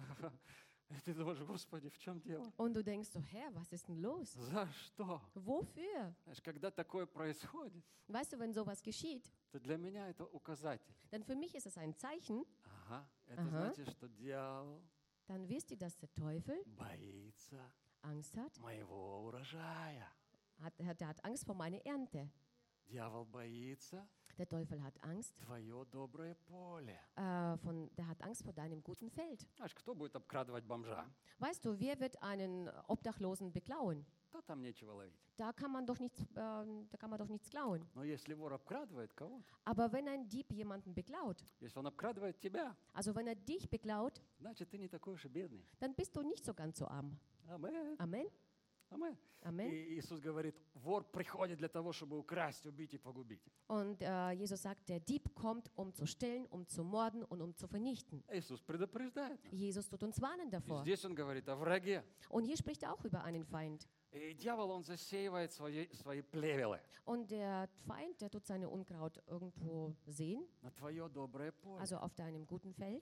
И ты думаешь, Господи, в чем дело? Und du denkst so, Herr, was ist denn los? За что? Wofür? Знаешь, когда такое происходит, Weißt du, wenn sowas geschieht, то для меня это указатель. dann für mich ist es ein Zeichen, Ага, это Ага. значит, что дьявол dann wisst ihr, dass der Teufel боится Angst hat. моего урожая. hat er- der hat Angst vor meiner Ernte. Дьявол боится Der Teufel hat Angst, твое доброе поле. äh, von, der hat Angst vor deinem guten Feld. Знаешь, кто будет обкрадывать бомжа? Weißt du, wer wird einen Obdachlosen beklauen? Да там nечего ловить. Da kann man doch nichts, äh, da kann man doch nichts klauen. Но если вор обкрадывает кого-то, Aber wenn ein Dieb jemanden beklaut, если он обкрадывает тебя, also wenn er dich beklaut, значит, ты не такой уж и бедный. dann bist du nicht so ganz so arm. Амен. Amen. Амен. Amen. И Иисус говорит, вор приходит для того, чтобы украсть, убить и погубить. Und äh, Jesus sagt, der Dieb kommt, um zu stehlen, um zu morden und um zu vernichten. Иисус предупреждает нас. Jesus tut uns warnen И davor. здесь он говорит о враге. Und hier spricht er auch über einen Feind. И дьявол, он засеивает свои, свои плевелы Und der Feind, der tut seine Unkraut irgendwo sehen, на твое доброе поле. also auf deinem guten Feld.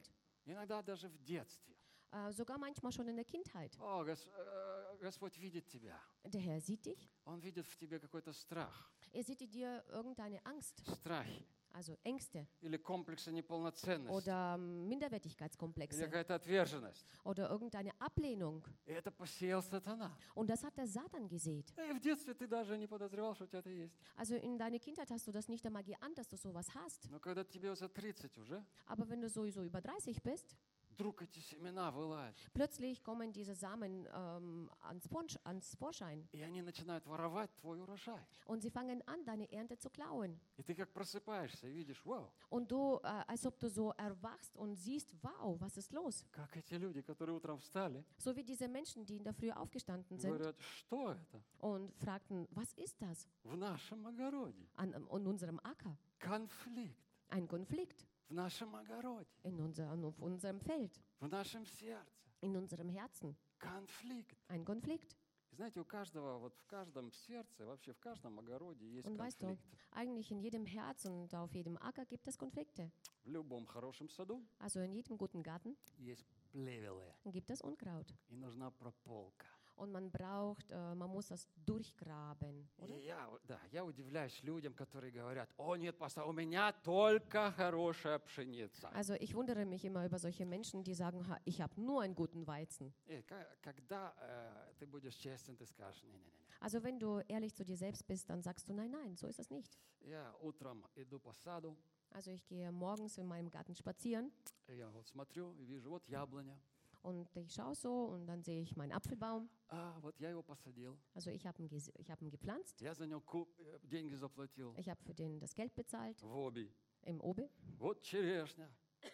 Иногда даже в детстве. Äh, sogar manchmal schon in der Kindheit. О, Гос- э, Господь видит тебя. Der Herr sieht dich. Он видит в тебе какой-то страх, Er sieht in dir irgendeine Angst, страхи also Ängste или комплексы неполноценности, oder ähm, или Minderwertigkeitskomplexe какая-то отверженность. oder irgendeine Ablehnung. И это посеял сатана. Und das hat der Satan gesät. И в детстве ты даже не подозревал, что у тебя это есть. Also in deiner Kindheit hast du das nicht einmal geahnt, dass du sowas hast. Но когда тебе за тридцать уже, Aber wenn du sowieso über dreißig bist, вдруг эти семена вылазят, plötzlich kommen diese Samen ähm, ans, Vorsch- ans Vorschein и они начинают воровать твой урожай. und sie fangen an, deine Ernte zu klauen. И ты как просыпаешься и видишь, вау, Und du, äh, als ob du so erwachst und siehst, wow, was ist los? как эти люди, которые утром встали, So wie diese Menschen, die in der Früh aufgestanden sind говорят, что это und fragten, was ist das в нашем огороде? an, an unserem Acker? Конфликт Ein Konflikt в нашем огороде, in unser, auf unserem Feld, в нашем сердце. in unserem Herzen. Конфликт. Ein Konflikt. И знаете, у каждого, вот в каждом сердце, вообще в каждом огороде есть Und weißt du, конфликт. eigentlich in jedem Herz und auf jedem Acker gibt es Konflikte. В любом хорошем саду Also in jedem guten Garten есть плевелы. gibt es Unkraut. И нужна прополка. Und man braucht, äh, man muss das durchgraben, oder? И я, да, я удивляюсь людям, которые говорят, о нет, пастор, у меня только хорошая пшеница. Also ich wundere mich immer über solche Menschen, die sagen, "Ha, ich habe nur einen guten Weizen. И ка- когда э, ты будешь честен, ты скажешь, не-не-не. Also wenn du ehrlich zu dir selbst bist, dann sagst du, nein, nein, so ist das nicht. Я утром иду по саду, Also ich gehe morgens in meinem Garten spazieren и я вот смотрю и вижу, вот яблоня. und ich schaue so und dann sehe ich meinen Apfelbaum. А, вот я его посадил. Also ich habe ihn, ges- ich hab ihn gepflanzt, Я за него куп- э, деньги заплатил ich habe für den das Geld bezahlt в Оби. im Obe. Вот черешня.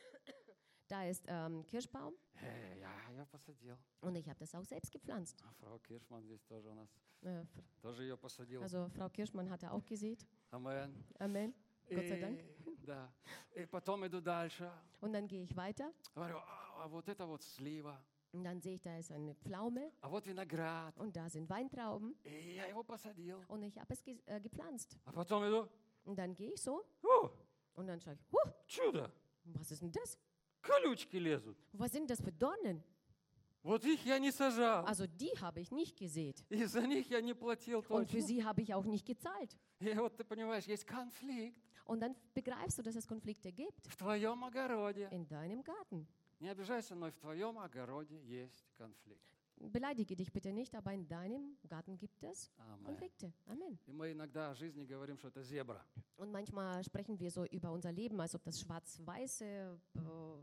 Da ist ähm, Kirschbaum Э, я ее посадил. und ich habe das auch selbst gepflanzt. А фрау Киршман здесь тоже у нас. Äh, f- Тоже ее посадил. also Frau Kirschmann hat er auch gesät. Амен. Amen. Gott sei И- Dank. Да. И потом иду дальше. Und dann gehe ich weiter Говорю, а, а вот это вот слива. und dann sehe ich, da ist eine Pflaume А вот виноград. und da sind Weintrauben И я его посадил. und ich habe es ge äh, gepflanzt. А потом иду, Und dann gehe ich so о, und dann schaue ich, huh, чудо, was ist denn das? колючки лезут. Was sind das für Dornen? Вот их я не сажал. Also die habe ich nicht gesät И за них я не платил und für точно. sie habe ich auch nicht gezahlt. И вот ты понимаешь, есть конфликт Und dann begreifst du, dass es Konflikte gibt в твоем огороде. in deinem Garten. Не обижайся, но и в твоем огороде есть конфликт. Beleidige dich bitte nicht, aber in deinem Garten gibt es Амен. Konflikte. Amen. И мы иногда о жизни говорим, что это зебра. Und manchmal sprechen wir so über unser Leben, als ob das schwarz-weiße äh,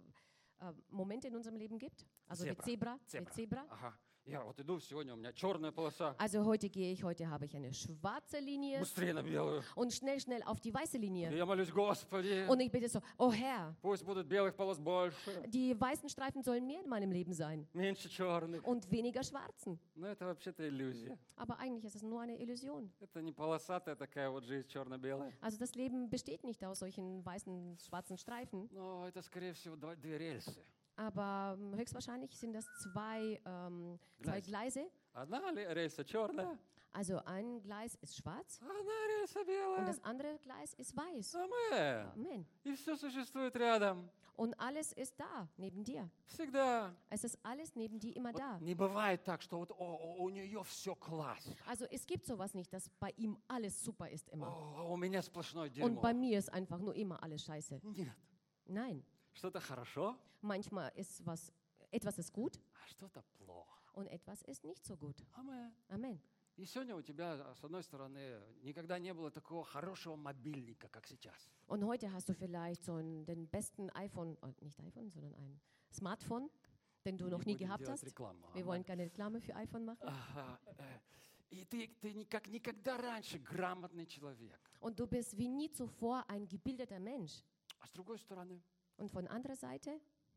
äh, Momente in unserem Leben gibt. Also wie Zebra. Zebra. Wie Зебра. Zebra. Ага. Я вот иду, сегодня у меня черная полоса. Also heute gehe ich, heute habe ich eine schwarze Linie Быстрее на белую. und schnell, schnell auf die weiße И Linie. я молюсь, Господи, Und ich bitte so, oh Herr, пусть будут белых полос больше, die weißen Streifen sollen mehr in meinem Leben sein меньше черных. und weniger schwarzen. Но это вообще-то иллюзия. Aber eigentlich ist es nur eine Illusion. Это не полосатая такая вот жизнь черно-белая. Also das Leben besteht nicht aus solchen weißen, schwarzen Streifen, Но это, скорее всего, два- две рельсы. aber ähm, höchstwahrscheinlich sind das zwei, ähm, zwei Gleise. Gleise. Одна ле- рельса черная, Also ein Gleis ist schwarz а одна рельса und белая. das andere Gleis ist weiß. Амен. Amen. И все существует рядом. Und alles ist da, neben dir. Всегда. Es ist alles neben dir immer Вот da. не бывает так, что вот о, о, у нее все классно. Also es gibt sowas nicht, dass bei ihm alles super ist О, immer. а у меня сплошное Und дерьмо. bei mir ist einfach nur immer alles scheiße. Нет. Nein, Что-то хорошо, manchmal ist was, etwas ist gut а что-то плохо. und etwas ist nicht so gut. Амен. Amen. И сегодня у тебя, с одной стороны, никогда не было такого хорошего мобильника, как сейчас. Und heute hast du vielleicht so einen, den besten iPhone, äh, nicht iPhone, sondern ein Smartphone, den du Не noch nie будем gehabt делать hast. рекламу. Wir Амен. wollen keine Reklame für iPhone machen. Ага, э, И ты, ты ни- как никогда раньше грамотный человек. Und du bist wie nie zuvor ein gebildeter Mensch. А с другой стороны, Und von anderer Seite,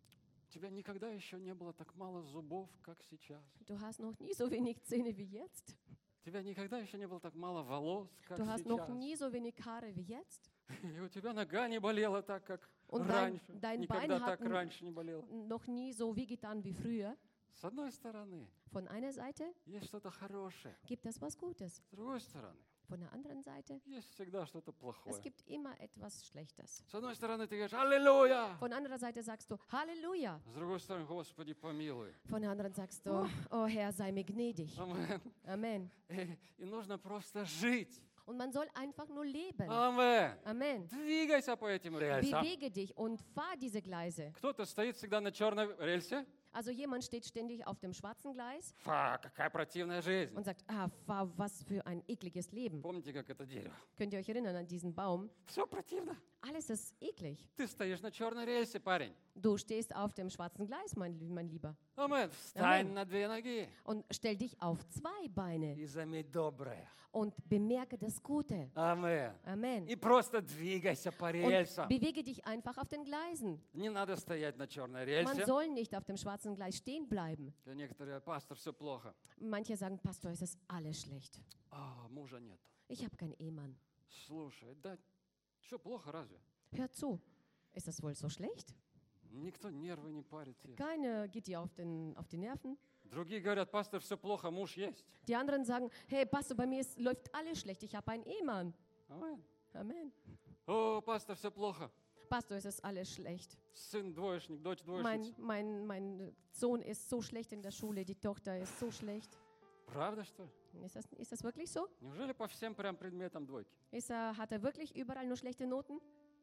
у тебя никогда еще не было так мало зубов, как сейчас. du hast noch nie so wenig Zähne wie jetzt. У тебя никогда еще не было так мало волос, как Du hast noch сейчас. nie so wenig Haare wie jetzt. И у тебя нога не болела так, как Und dein, раньше. dein Никогда Bein так hat раньше не болело. n- noch nie so wehgetan wie früher. С одной стороны, Von einer Seite есть что-то хорошее. gibt es was Gutes. С другой стороны, Von der anderen Seite, есть всегда что-то es плохое. gibt immer etwas Schlechtes. С одной стороны, ты говоришь, аллилуйя! Von anderer Seite sagst du, Halleluja. С другой стороны, Господи, помилуй. Von der anderen sagst du, oh Herr, sei mir gnädig. Амен. Amen. И, и нужно просто жить. Und man soll einfach nur leben. Амен. Amen. Двигайся по этим рельсам. Bewege dich und fahr diese Gleise. Кто-то стоит всегда на черной рельсе. Also jemand steht ständig auf dem schwarzen Gleis Фа, какая противная жизнь. und sagt, ah, fahr, was für ein ekliges Leben. Помните, как это дерево? Könnt ihr euch erinnern an diesen Baum? Все противно. Alles ist eklig. Ты стоишь на черной рельсе, парень. Du stehst auf dem schwarzen Gleis, mein, mein Lieber. Амен. Встань Амен. на две ноги Und stell dich auf zwei Beine и заметь доброе. und bemerke das Gute. Амен. Amen. И просто двигайся по рельсам. Und bewege dich einfach auf den Gleisen. Не надо стоять на черной Man рельсе. soll nicht auf dem schwarzen Gleis stehen bleiben. Для некоторых, пастор, все плохо. Manche sagen, Pastor, es ist alles schlecht. А, мужа нет. Ich habe keinen Ehemann. Слушай, да что, плохо разве? Hör zu, ist das wohl so schlecht? Никто нервы не парит. тебе. Keine geht dir auf, den, auf die Nerven. Другие говорят, пастор, все плохо, муж есть. Die anderen sagen, hey Pastor, bei mir ist, läuft alles schlecht, ich habe einen Ehemann. Амен. Amen. О, пастор, все плохо. Pastor, es ist alles schlecht. Сын двоечник, дочь Mein, двоечница. mein, mein Sohn ist so schlecht in der Schule, die Tochter ist so schlecht. Правда, что ли? Ist das, ist das wirklich so? Неужели по всем прям предметам двойки? Ist er, hat er wirklich überall nur schlechte Noten?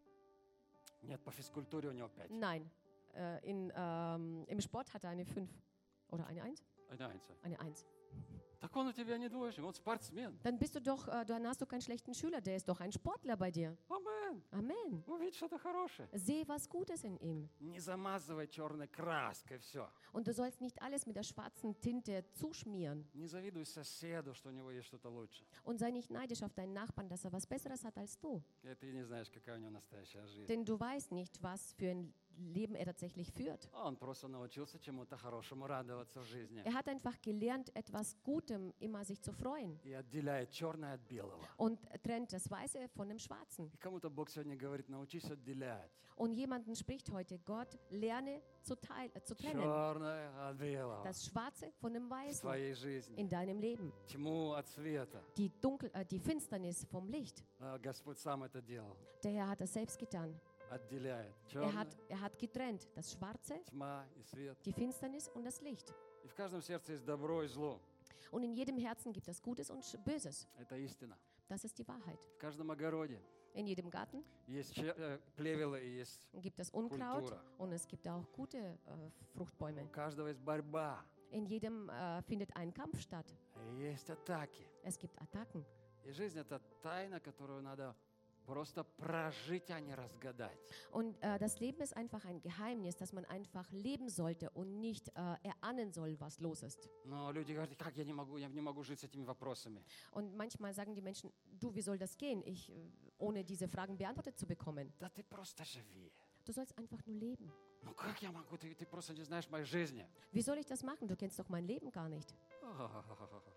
Нет, по физкультуре у него пять. Nein. Äh, in, ähm, Im Sport hat er eine fünf. Oder eine eins? Eine Einzel. Eine eins. Так он у тебя не двоечник, он спортсмен. Dann bist du doch, äh, dann hast du keinen schlechten Schüler, der ist doch ein Sportler bei dir. Амен. Amen. Увидь что-то хорошее. Sehe was Gutes in ihm. Не замазывай черной краской все. Und du sollst nicht alles mit der schwarzen Tinte zuschmieren. Не завидуй соседу, что у него есть что-то лучше. Und sei nicht neidisch auf deinen Nachbarn, dass er was Besseres hat als du. И ты не знаешь, какая у него настоящая жизнь. Denn du weißt nicht, was für ein Leben er tatsächlich führt. А он просто научился чему-то хорошему радоваться в жизни. Er hat einfach gelernt, etwas Gutem immer sich zu freuen. И отделяет черное от белого. Und trennt das Weiße von dem Schwarzen. И кому-то Бог сегодня говорит, научись отделять. Und jemanden spricht heute, Gott, lerne zu, teil, äh, zu trennen. Черное от белого. Das Schwarze von dem В Weißen твоей жизни. in deinem Leben. Тьму от света. Die, Dunkel, äh, die Finsternis vom Licht. А Господь сам это делал. Der Herr hat das selbst getan. Отделяет. Er Черное, hat, er hat getrennt das Schwarze, тьма и свет. die Finsternis und das Licht. И в каждом сердце есть добро и зло. Und in jedem Herzen gibt es Gutes und Sch- Böses. Это истина. Das ist die Wahrheit. В каждом огороде In jedem Garten есть че- э, плевелы и есть. gibt es Unkraut Kultura. und es gibt auch gute äh, Fruchtbäume. У каждого есть борьба. In jedem äh, findet ein Kampf statt. И есть атаки. Es gibt Attacken. И жизнь — это тайна, которую надо просто прожить, а не разгадать. Und äh, das Leben ist einfach ein Geheimnis, das man einfach leben sollte und nicht äh, erahnen soll, was los ist. Но люди говорят, как я не могу, я не могу жить с этими вопросами. Und manchmal sagen die Menschen, du, wie soll das gehen, ich, äh, ohne diese Fragen beantwortet zu bekommen? Да ты просто живи. Du sollst einfach nur leben. Ну как я могу? Ты, ты просто не знаешь моей жизни. Wie soll ich das machen? Du kennst doch mein Leben gar nicht. Ах-ах-ах-ах.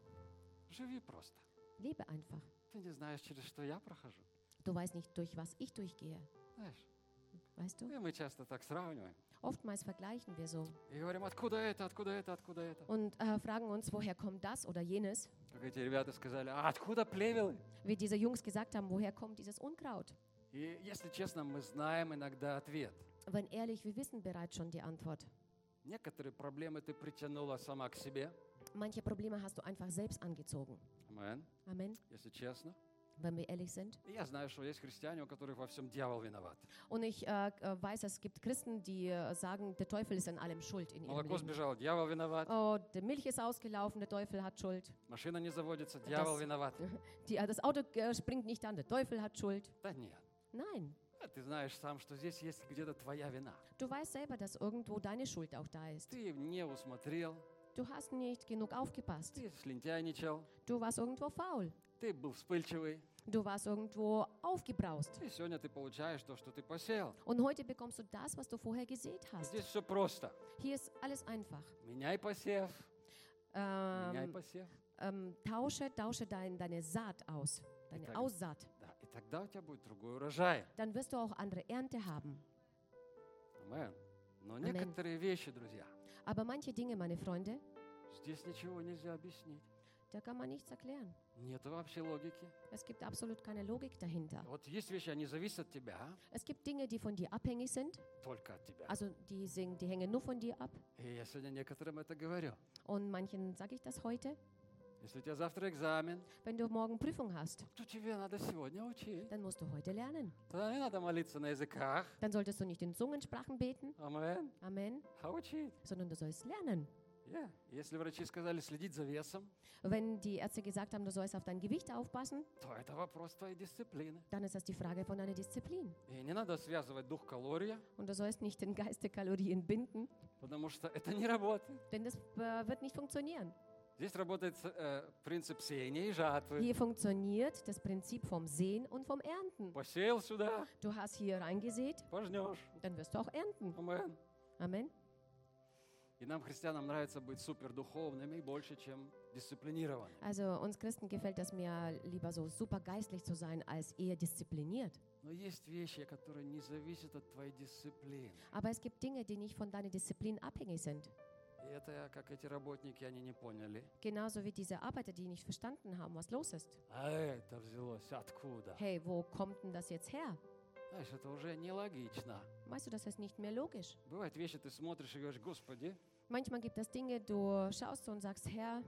Живи просто. Lebe einfach. Ты не знаешь, через что я прохожу. Du weißt nicht, durch was ich durchgehe. Знаешь? Weißt du? И мы часто так сравниваем. Oftmals vergleichen wir so И говорим, откуда это, откуда это, откуда это. und äh, fragen uns, woher kommt das oder jenes? Как эти ребята сказали, а откуда плевелы? Wie diese Jungs gesagt haben, woher kommt dieses Unkraut? И если честно, мы знаем иногда ответ. Wenn ehrlich, wir wissen bereits schon die Antwort. Некоторые проблемы ты притянула сама к себе. Manche Probleme hast du einfach selbst angezogen. Amen. Amen. Если честно. Wenn wir ehrlich sind. И я знаю, что есть христиане, у которых во всем дьявол виноват. Und ich äh, äh, weiß, es gibt Christen, die äh, sagen, der Teufel ist an allem schuld in ihrem Молоко Leben. сбежало, дьявол виноват. Oh, die Milch ist ausgelaufen, der Teufel hat Schuld. Машина не заводится, дьявол Das- виноват. Die, äh, das Auto äh, springt nicht an, der Teufel hat Schuld. Да нет. Nein, А Ты знаешь сам, что здесь есть где-то твоя вина. du weißt selber, dass irgendwo deine Schuld auch da ist. Ты не усмотрел, Du hast nicht genug aufgepasst. ты слентяйничал, Du warst irgendwo faul. ты был вспыльчивый. Du warst irgendwo aufgebraust. И сегодня ты получаешь то, что ты посеял. Und heute bekommst du das, was du vorher gesät hast. Здесь все просто. Hier ist alles einfach. Меняй посев, меняй Ähm, посев. ähm, tausche, tausche dein, deine Saat aus, deine Так. Aussaat. Да, и тогда у тебя будет другой урожай. Dann wirst du auch andere Ernte haben. Амен. Но Амен. некоторые вещи, друзья, Aber manche Dinge, meine Freunde, здесь ничего нельзя объяснить. da kann man nichts erklären. Нет вообще логики. Es gibt absolut keine Logik dahinter. Вот есть вещи, они зависят от тебя, Es gibt Dinge, die von dir abhängig sind, только от тебя. also die, sind, die hängen nur von dir ab. И я сегодня некоторым это говорю. Und manchen sage ich das heute. Если у тебя завтра экзамен, Wenn du morgen Prüfung hast, то тебе надо сегодня учить. dann musst du heute lernen. Тогда не надо молиться на языках. Dann solltest du nicht in Zungensprachen beten, Амен. Amen, А учить. sondern du sollst lernen. Yeah. Если врачи сказали следить за весом, Wenn die Ärzte gesagt haben, du sollst auf dein Gewicht aufpassen, то это вопрос твоей дисциплины. dann ist das die Frage von deiner Disziplin. И не надо связывать дух калория, Und du sollst nicht den Geist der Kalorien binden, потому что это не работает. denn das äh, wird nicht funktionieren. Здесь работает э, принцип сеяния и жатвы. Hier funktioniert das Prinzip vom Sehen und vom Ernten. Посеял сюда, Du hast hier reingesät, пожнешь. dann wirst du auch ernten. Амен. Amen. И нам, христианам, нравится быть супердуховными больше, чем дисциплинированными. Also uns Christen gefällt das mir lieber so super geistlich zu sein, als eher diszipliniert. Но есть вещи, которые не зависят от твоей дисциплины. Aber es gibt Dinge, die nicht von deiner Disziplin abhängig sind. И это, как эти работники, они не поняли. Genauso wie diese Arbeiter, die nicht verstanden haben, was los ist. А это взялось откуда? Hey, wo kommt denn das jetzt her? Знаешь, это уже нелогично. Weißt du, das ist nicht mehr logisch. Бывают вещи, ты смотришь и говоришь, Господи, Manchmal gibt es Dinge, du schaust so und sagst, Herr,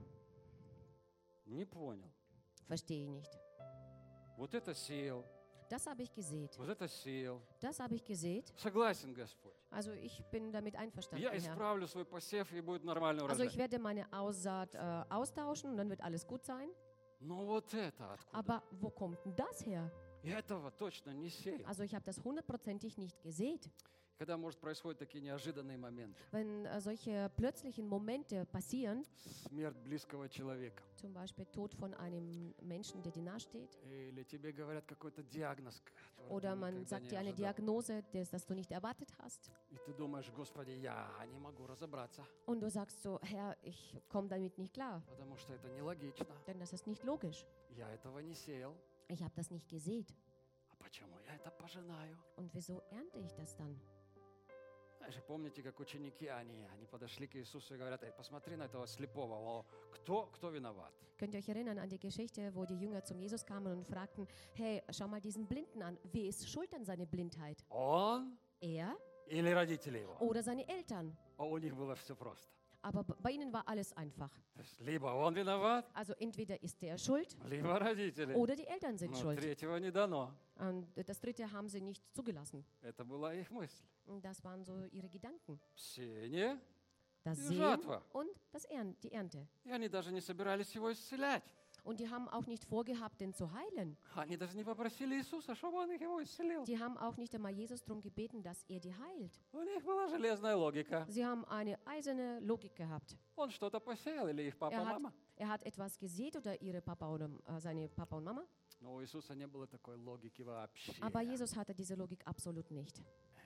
не понял. verstehe ich nicht. Вот это сеял, Das habe ich gesät. вот это сеял. Das habe ich gesät. Согласен, Господь. Also ich bin damit einverstanden, Я Herr. исправлю свой посев, и будет нормальный Also урожай. ich werde meine Aussaat äh, austauschen und dann wird alles gut sein. Но вот это откуда? Aber wo kommt denn das her? Я этого точно не сеял. Also ich habe das hundertprozentig nicht gesät. Когда, может, происходят такие неожиданные моменты. Wenn äh, solche plötzlichen Momente passieren, Смерть близкого человека. zum Beispiel Tod von einem Menschen, der dir nahesteht, Или тебе говорят какой-то диагноз, который oder ты man никогда sagt не dir eine ожидал. Diagnose, das, das du nicht erwartet hast. И ты думаешь, Господи, я не могу разобраться, Und du sagst so, Herr, ich komme damit nicht klar, потому что это нелогично. denn das ist nicht logisch. Я этого не сеял. Ich habe das nicht gesät. А почему я это пожинаю? Und wieso ernte ich das dann? Знаешь, помните, как ученики, они, они подошли к Иисусу и говорят, «Эй, посмотри на этого слепого, о, кто, кто виноват?» Könnt ihr euch erinnern an die Geschichte, wo die Jünger zum Jesus kamen und fragten, hey, schau mal diesen Blinden an, wer ist schuld an seine Blindheit? Он Er или родители его? oder seine Eltern? А у них было все просто. Aber b- bei ihnen war alles einfach. То есть либо он виноват, Also entweder ist der schuld либо родители. oder die Eltern sind Но schuld. третьего не дано. Und das dritte haben sie nicht zugelassen. Это была их мысль. Und das waren so ihre Gedanken. Сеяние, Das Die Sehen Жатва. und das Ern die Ernte. и они даже не собирались его исцелять. Und die haben auch nicht vorgehabt, den zu heilen. Они даже не попросили Иисуса, чтобы он их его исцелил. Die haben auch nicht einmal Jesus darum gebeten, dass er die heilt. У них была железная логика. Sie haben eine eiserne Logik gehabt. Он что-то посеял, или их папа, Er hat, мама. er hat etwas gesät oder ihre Papa oder äh, seine Papa und Mama. Но у Иисуса не было такой логики вообще. Aber Jesus hatte diese Logik absolut nicht.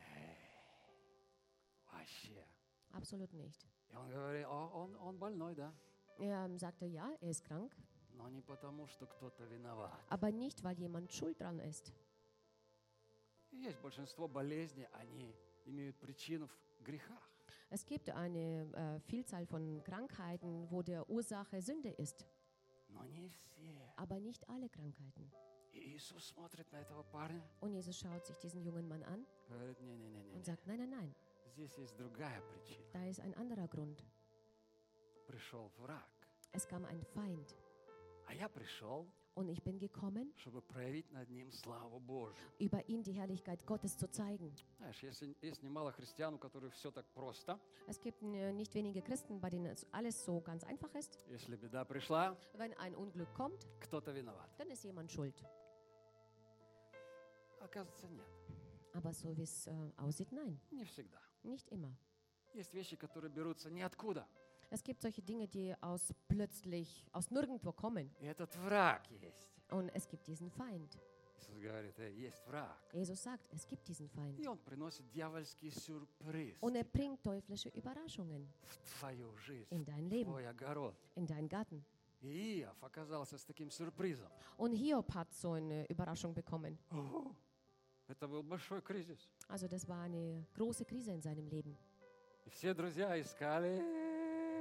Вообще. Absolut nicht. И он говорит, «О, он, он больной, да? Er sagte, ja, er ist krank, Но не потому, что кто-то виноват. aber nicht, weil jemand schuld dran ist. И есть большинство болезней, они имеют причину в грехах. Es gibt eine äh, Vielzahl von Krankheiten, wo der Ursache Sünde ist, Но не все. aber nicht alle Krankheiten. И Иисус смотрит на этого парня, Und Jesus schaut sich diesen jungen Mann an говорит, не-не-не, und sagt, nein, nein, nein, здесь есть другая причина. da ist ein anderer Grund. Пришел враг. Es kam ein Feind А я пришел, und ich bin gekommen, чтобы проявить над ним славу Божию. über ihn die Herrlichkeit Gottes zu zeigen. Знаешь, если есть немало христиан, у которых все так просто, Es gibt äh, nicht wenige Christen, bei denen es alles so ganz einfach ist. если беда пришла, Wenn ein Unglück kommt, кто-то виноват. dann ist jemand schuld. Оказывается, нет. Aber so wie es äh, aussieht, nein, Не всегда. nicht immer. Есть вещи, которые берутся ниоткуда. Es gibt solche Dinge, die aus plötzlich, aus nirgendwo kommen. И этот враг есть. Und es gibt diesen Feind. Иисус говорит, «Эй, есть враг». Jesus sagt, es gibt diesen Feind. И он приносит дьявольский сюрприз Und er bringt teuflische Überraschungen в твою жизнь, in dein в Leben, твой огород. in deinen Garten. И Иов оказался с таким сюрпризом. Und Hiob hat so eine Überraschung bekommen. О, это был большой кризис. Also das war eine große Krise in seinem Leben. И все друзья искали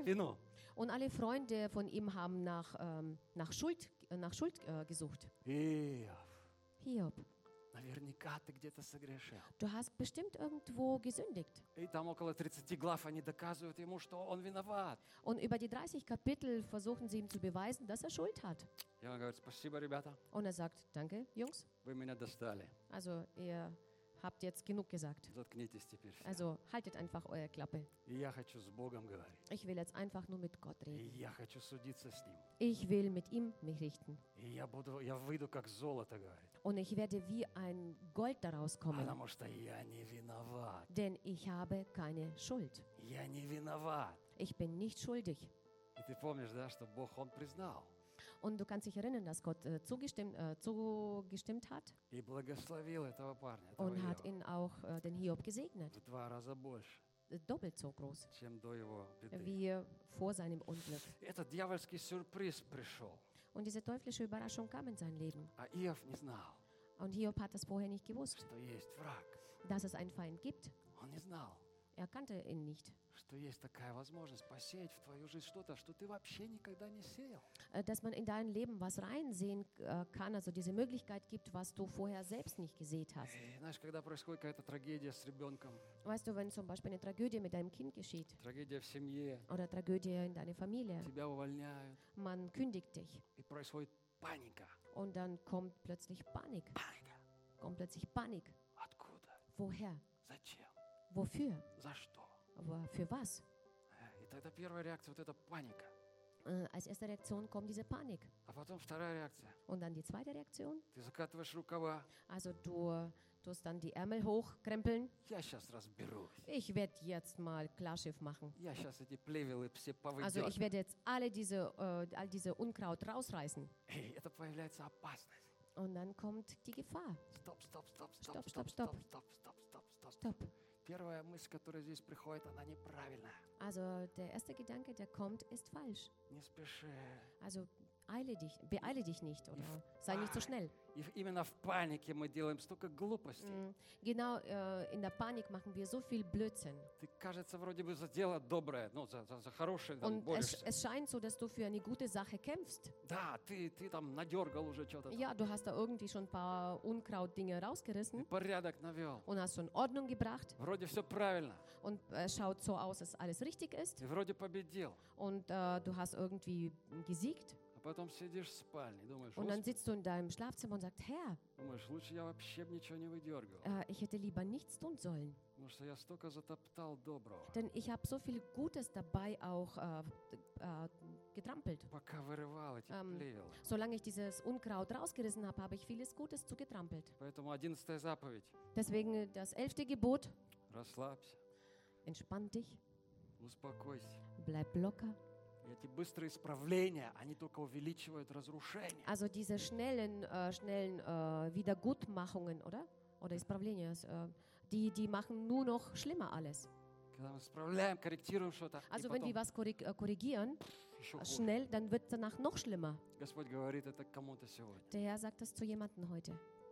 вину. Und alle Freunde von ihm haben nach, ähm, nach Schuld, äh, nach Schuld äh, gesucht. Иов, Hiob, наверняка ты где-то согрешил. du hast bestimmt irgendwo gesündigt. И там около тридцати глав они доказывают ему, что он виноват. Und über die dreißig Kapitel versuchen sie ihm zu beweisen, dass er Schuld hat. И он говорит, спасибо, ребята, Und er sagt, danke, Jungs. вы меня достали. Also ihr habt jetzt genug gesagt. Заткнитесь теперь все. Also haltet einfach eure Klappe. И я хочу с Богом говорить. Ich will jetzt einfach nur mit Gott И reden. я хочу судиться с Ним. Ich will mit ihm mich richten. И я буду, я выйду как золото, говорит. Und ich werde wie ein Gold daraus kommen. Потому что я не виноват. Denn ich habe keine Schuld. Я не виноват. Ich bin nicht schuldig. И ты помнишь, да, что Бог, Он признал. Und du kannst dich erinnern, dass Gott äh, zugestimmt, äh, zugestimmt hat И благословил этого парня, этого und hat Иова, ihn auch äh, den Hiob gesegnet. в два раза больше, Äh, Doppelt so groß чем до его беды. wie vor seinem Unglück. Этот дьявольский сюрприз пришел, Und diese teuflische Überraschung kam in sein Leben. а Иов не знал, Und Hiob hat das vorher nicht gewusst, что есть враг. dass es einen Feind gibt. Он не знал, Er kannte ihn nicht. что есть такая возможность посеять в твою жизнь что-то, что ты вообще никогда не сеял. Äh, Dass man in dein Leben was reinsehen äh, kann, also diese Möglichkeit gibt, was du vorher selbst nicht gesät hast. И знаешь, когда происходит какая-то трагедия с ребенком, Weißt du, wenn zum Beispiel eine Tragödie mit deinem Kind geschieht трагедия в семье, oder Tragödie in deiner Familie, тебя увольняют, man kündigt dich и происходит паника. und dann kommt plötzlich Panik. Паника. Kommt plötzlich Panik. Откуда? Woher? Зачем? Wofür? За что? Aber für was? Э, И тогда первая реакция вот эта паника. Äh, als erste Reaktion kommt diese Panik. А потом вторая реакция. Und dann die zweite Reaktion. Ты закатываешь рукава. Also du tust dann die Ärmel hochkrempeln. Я сейчас разберусь. Ich werde jetzt mal Klarschiff machen. Я сейчас эти плевелы все Also ich повыдергаю. werde jetzt alle diese, äh, all diese Unkraut rausreißen. И это появляется опасность. Und dann kommt die Gefahr. Стоп, стоп, стоп, Стоп, стоп, стоп, стоп, стоп. стоп, стоп, стоп, стоп, стоп. Stopp. Первая мысль, которая здесь приходит, она неправильная. Also der erste Gedanke, der kommt, ist falsch. Не спеши. Also eile dich, beeile dich nicht oder sei nicht so schnell. И в- именно в панике мы делаем столько глупостей. Mm, Genau, äh, in der Panik machen wir so viel Blödsinn. Ты, кажется, вроде бы за дело доброе, ну, за, за, за хорошее там Und es, борешься. es scheint so, dass du für eine gute Sache kämpfst. Да, ты, ты там надергал уже что-то. там. Ja, du hast da irgendwie schon ein paar Unkraut-Dinge Ты rausgerissen порядок навел. und hast schon Ordnung gebracht. Вроде все правильно. Und es schaut so aus, dass alles richtig ist. Ты вроде победил. Und äh, du hast irgendwie gesiegt. А потом сидишь в спальне, думаешь, Und dann «Господи», sitzt du in deinem Schlafzimmer und sagst, Herr, думаешь, лучше я вообще бы ничего не выдергивал. äh, ich hätte lieber nichts tun sollen. Потому что я столько затоптал доброго. Denn ich habe so viel Gutes dabei auch äh, äh, getrampelt. Пока вырывал эти Эм, плевелы. Solange ich dieses Unkraut rausgerissen habe, habe ich vieles Gutes zugetrampelt. Поэтому одиннадцатая заповедь. Deswegen äh, das elfte Gebot, Расслабься, entspann dich, успокойся. bleib locker. И эти быстрые исправления, они только увеличивают разрушение. Also diese schnellen, äh, schnellen äh, Wiedergutmachungen, oder? Oder Исправления, äh, die, die machen nur noch schlimmer alles. Когда мы исправляем, корректируем что-то, Also и wenn потом wir was korrig äh, korrigieren, еще äh, хуже. schnell, dann wird es danach noch schlimmer. Господь говорит это кому-то сегодня. Der Herr sagt das zu jemandem heute.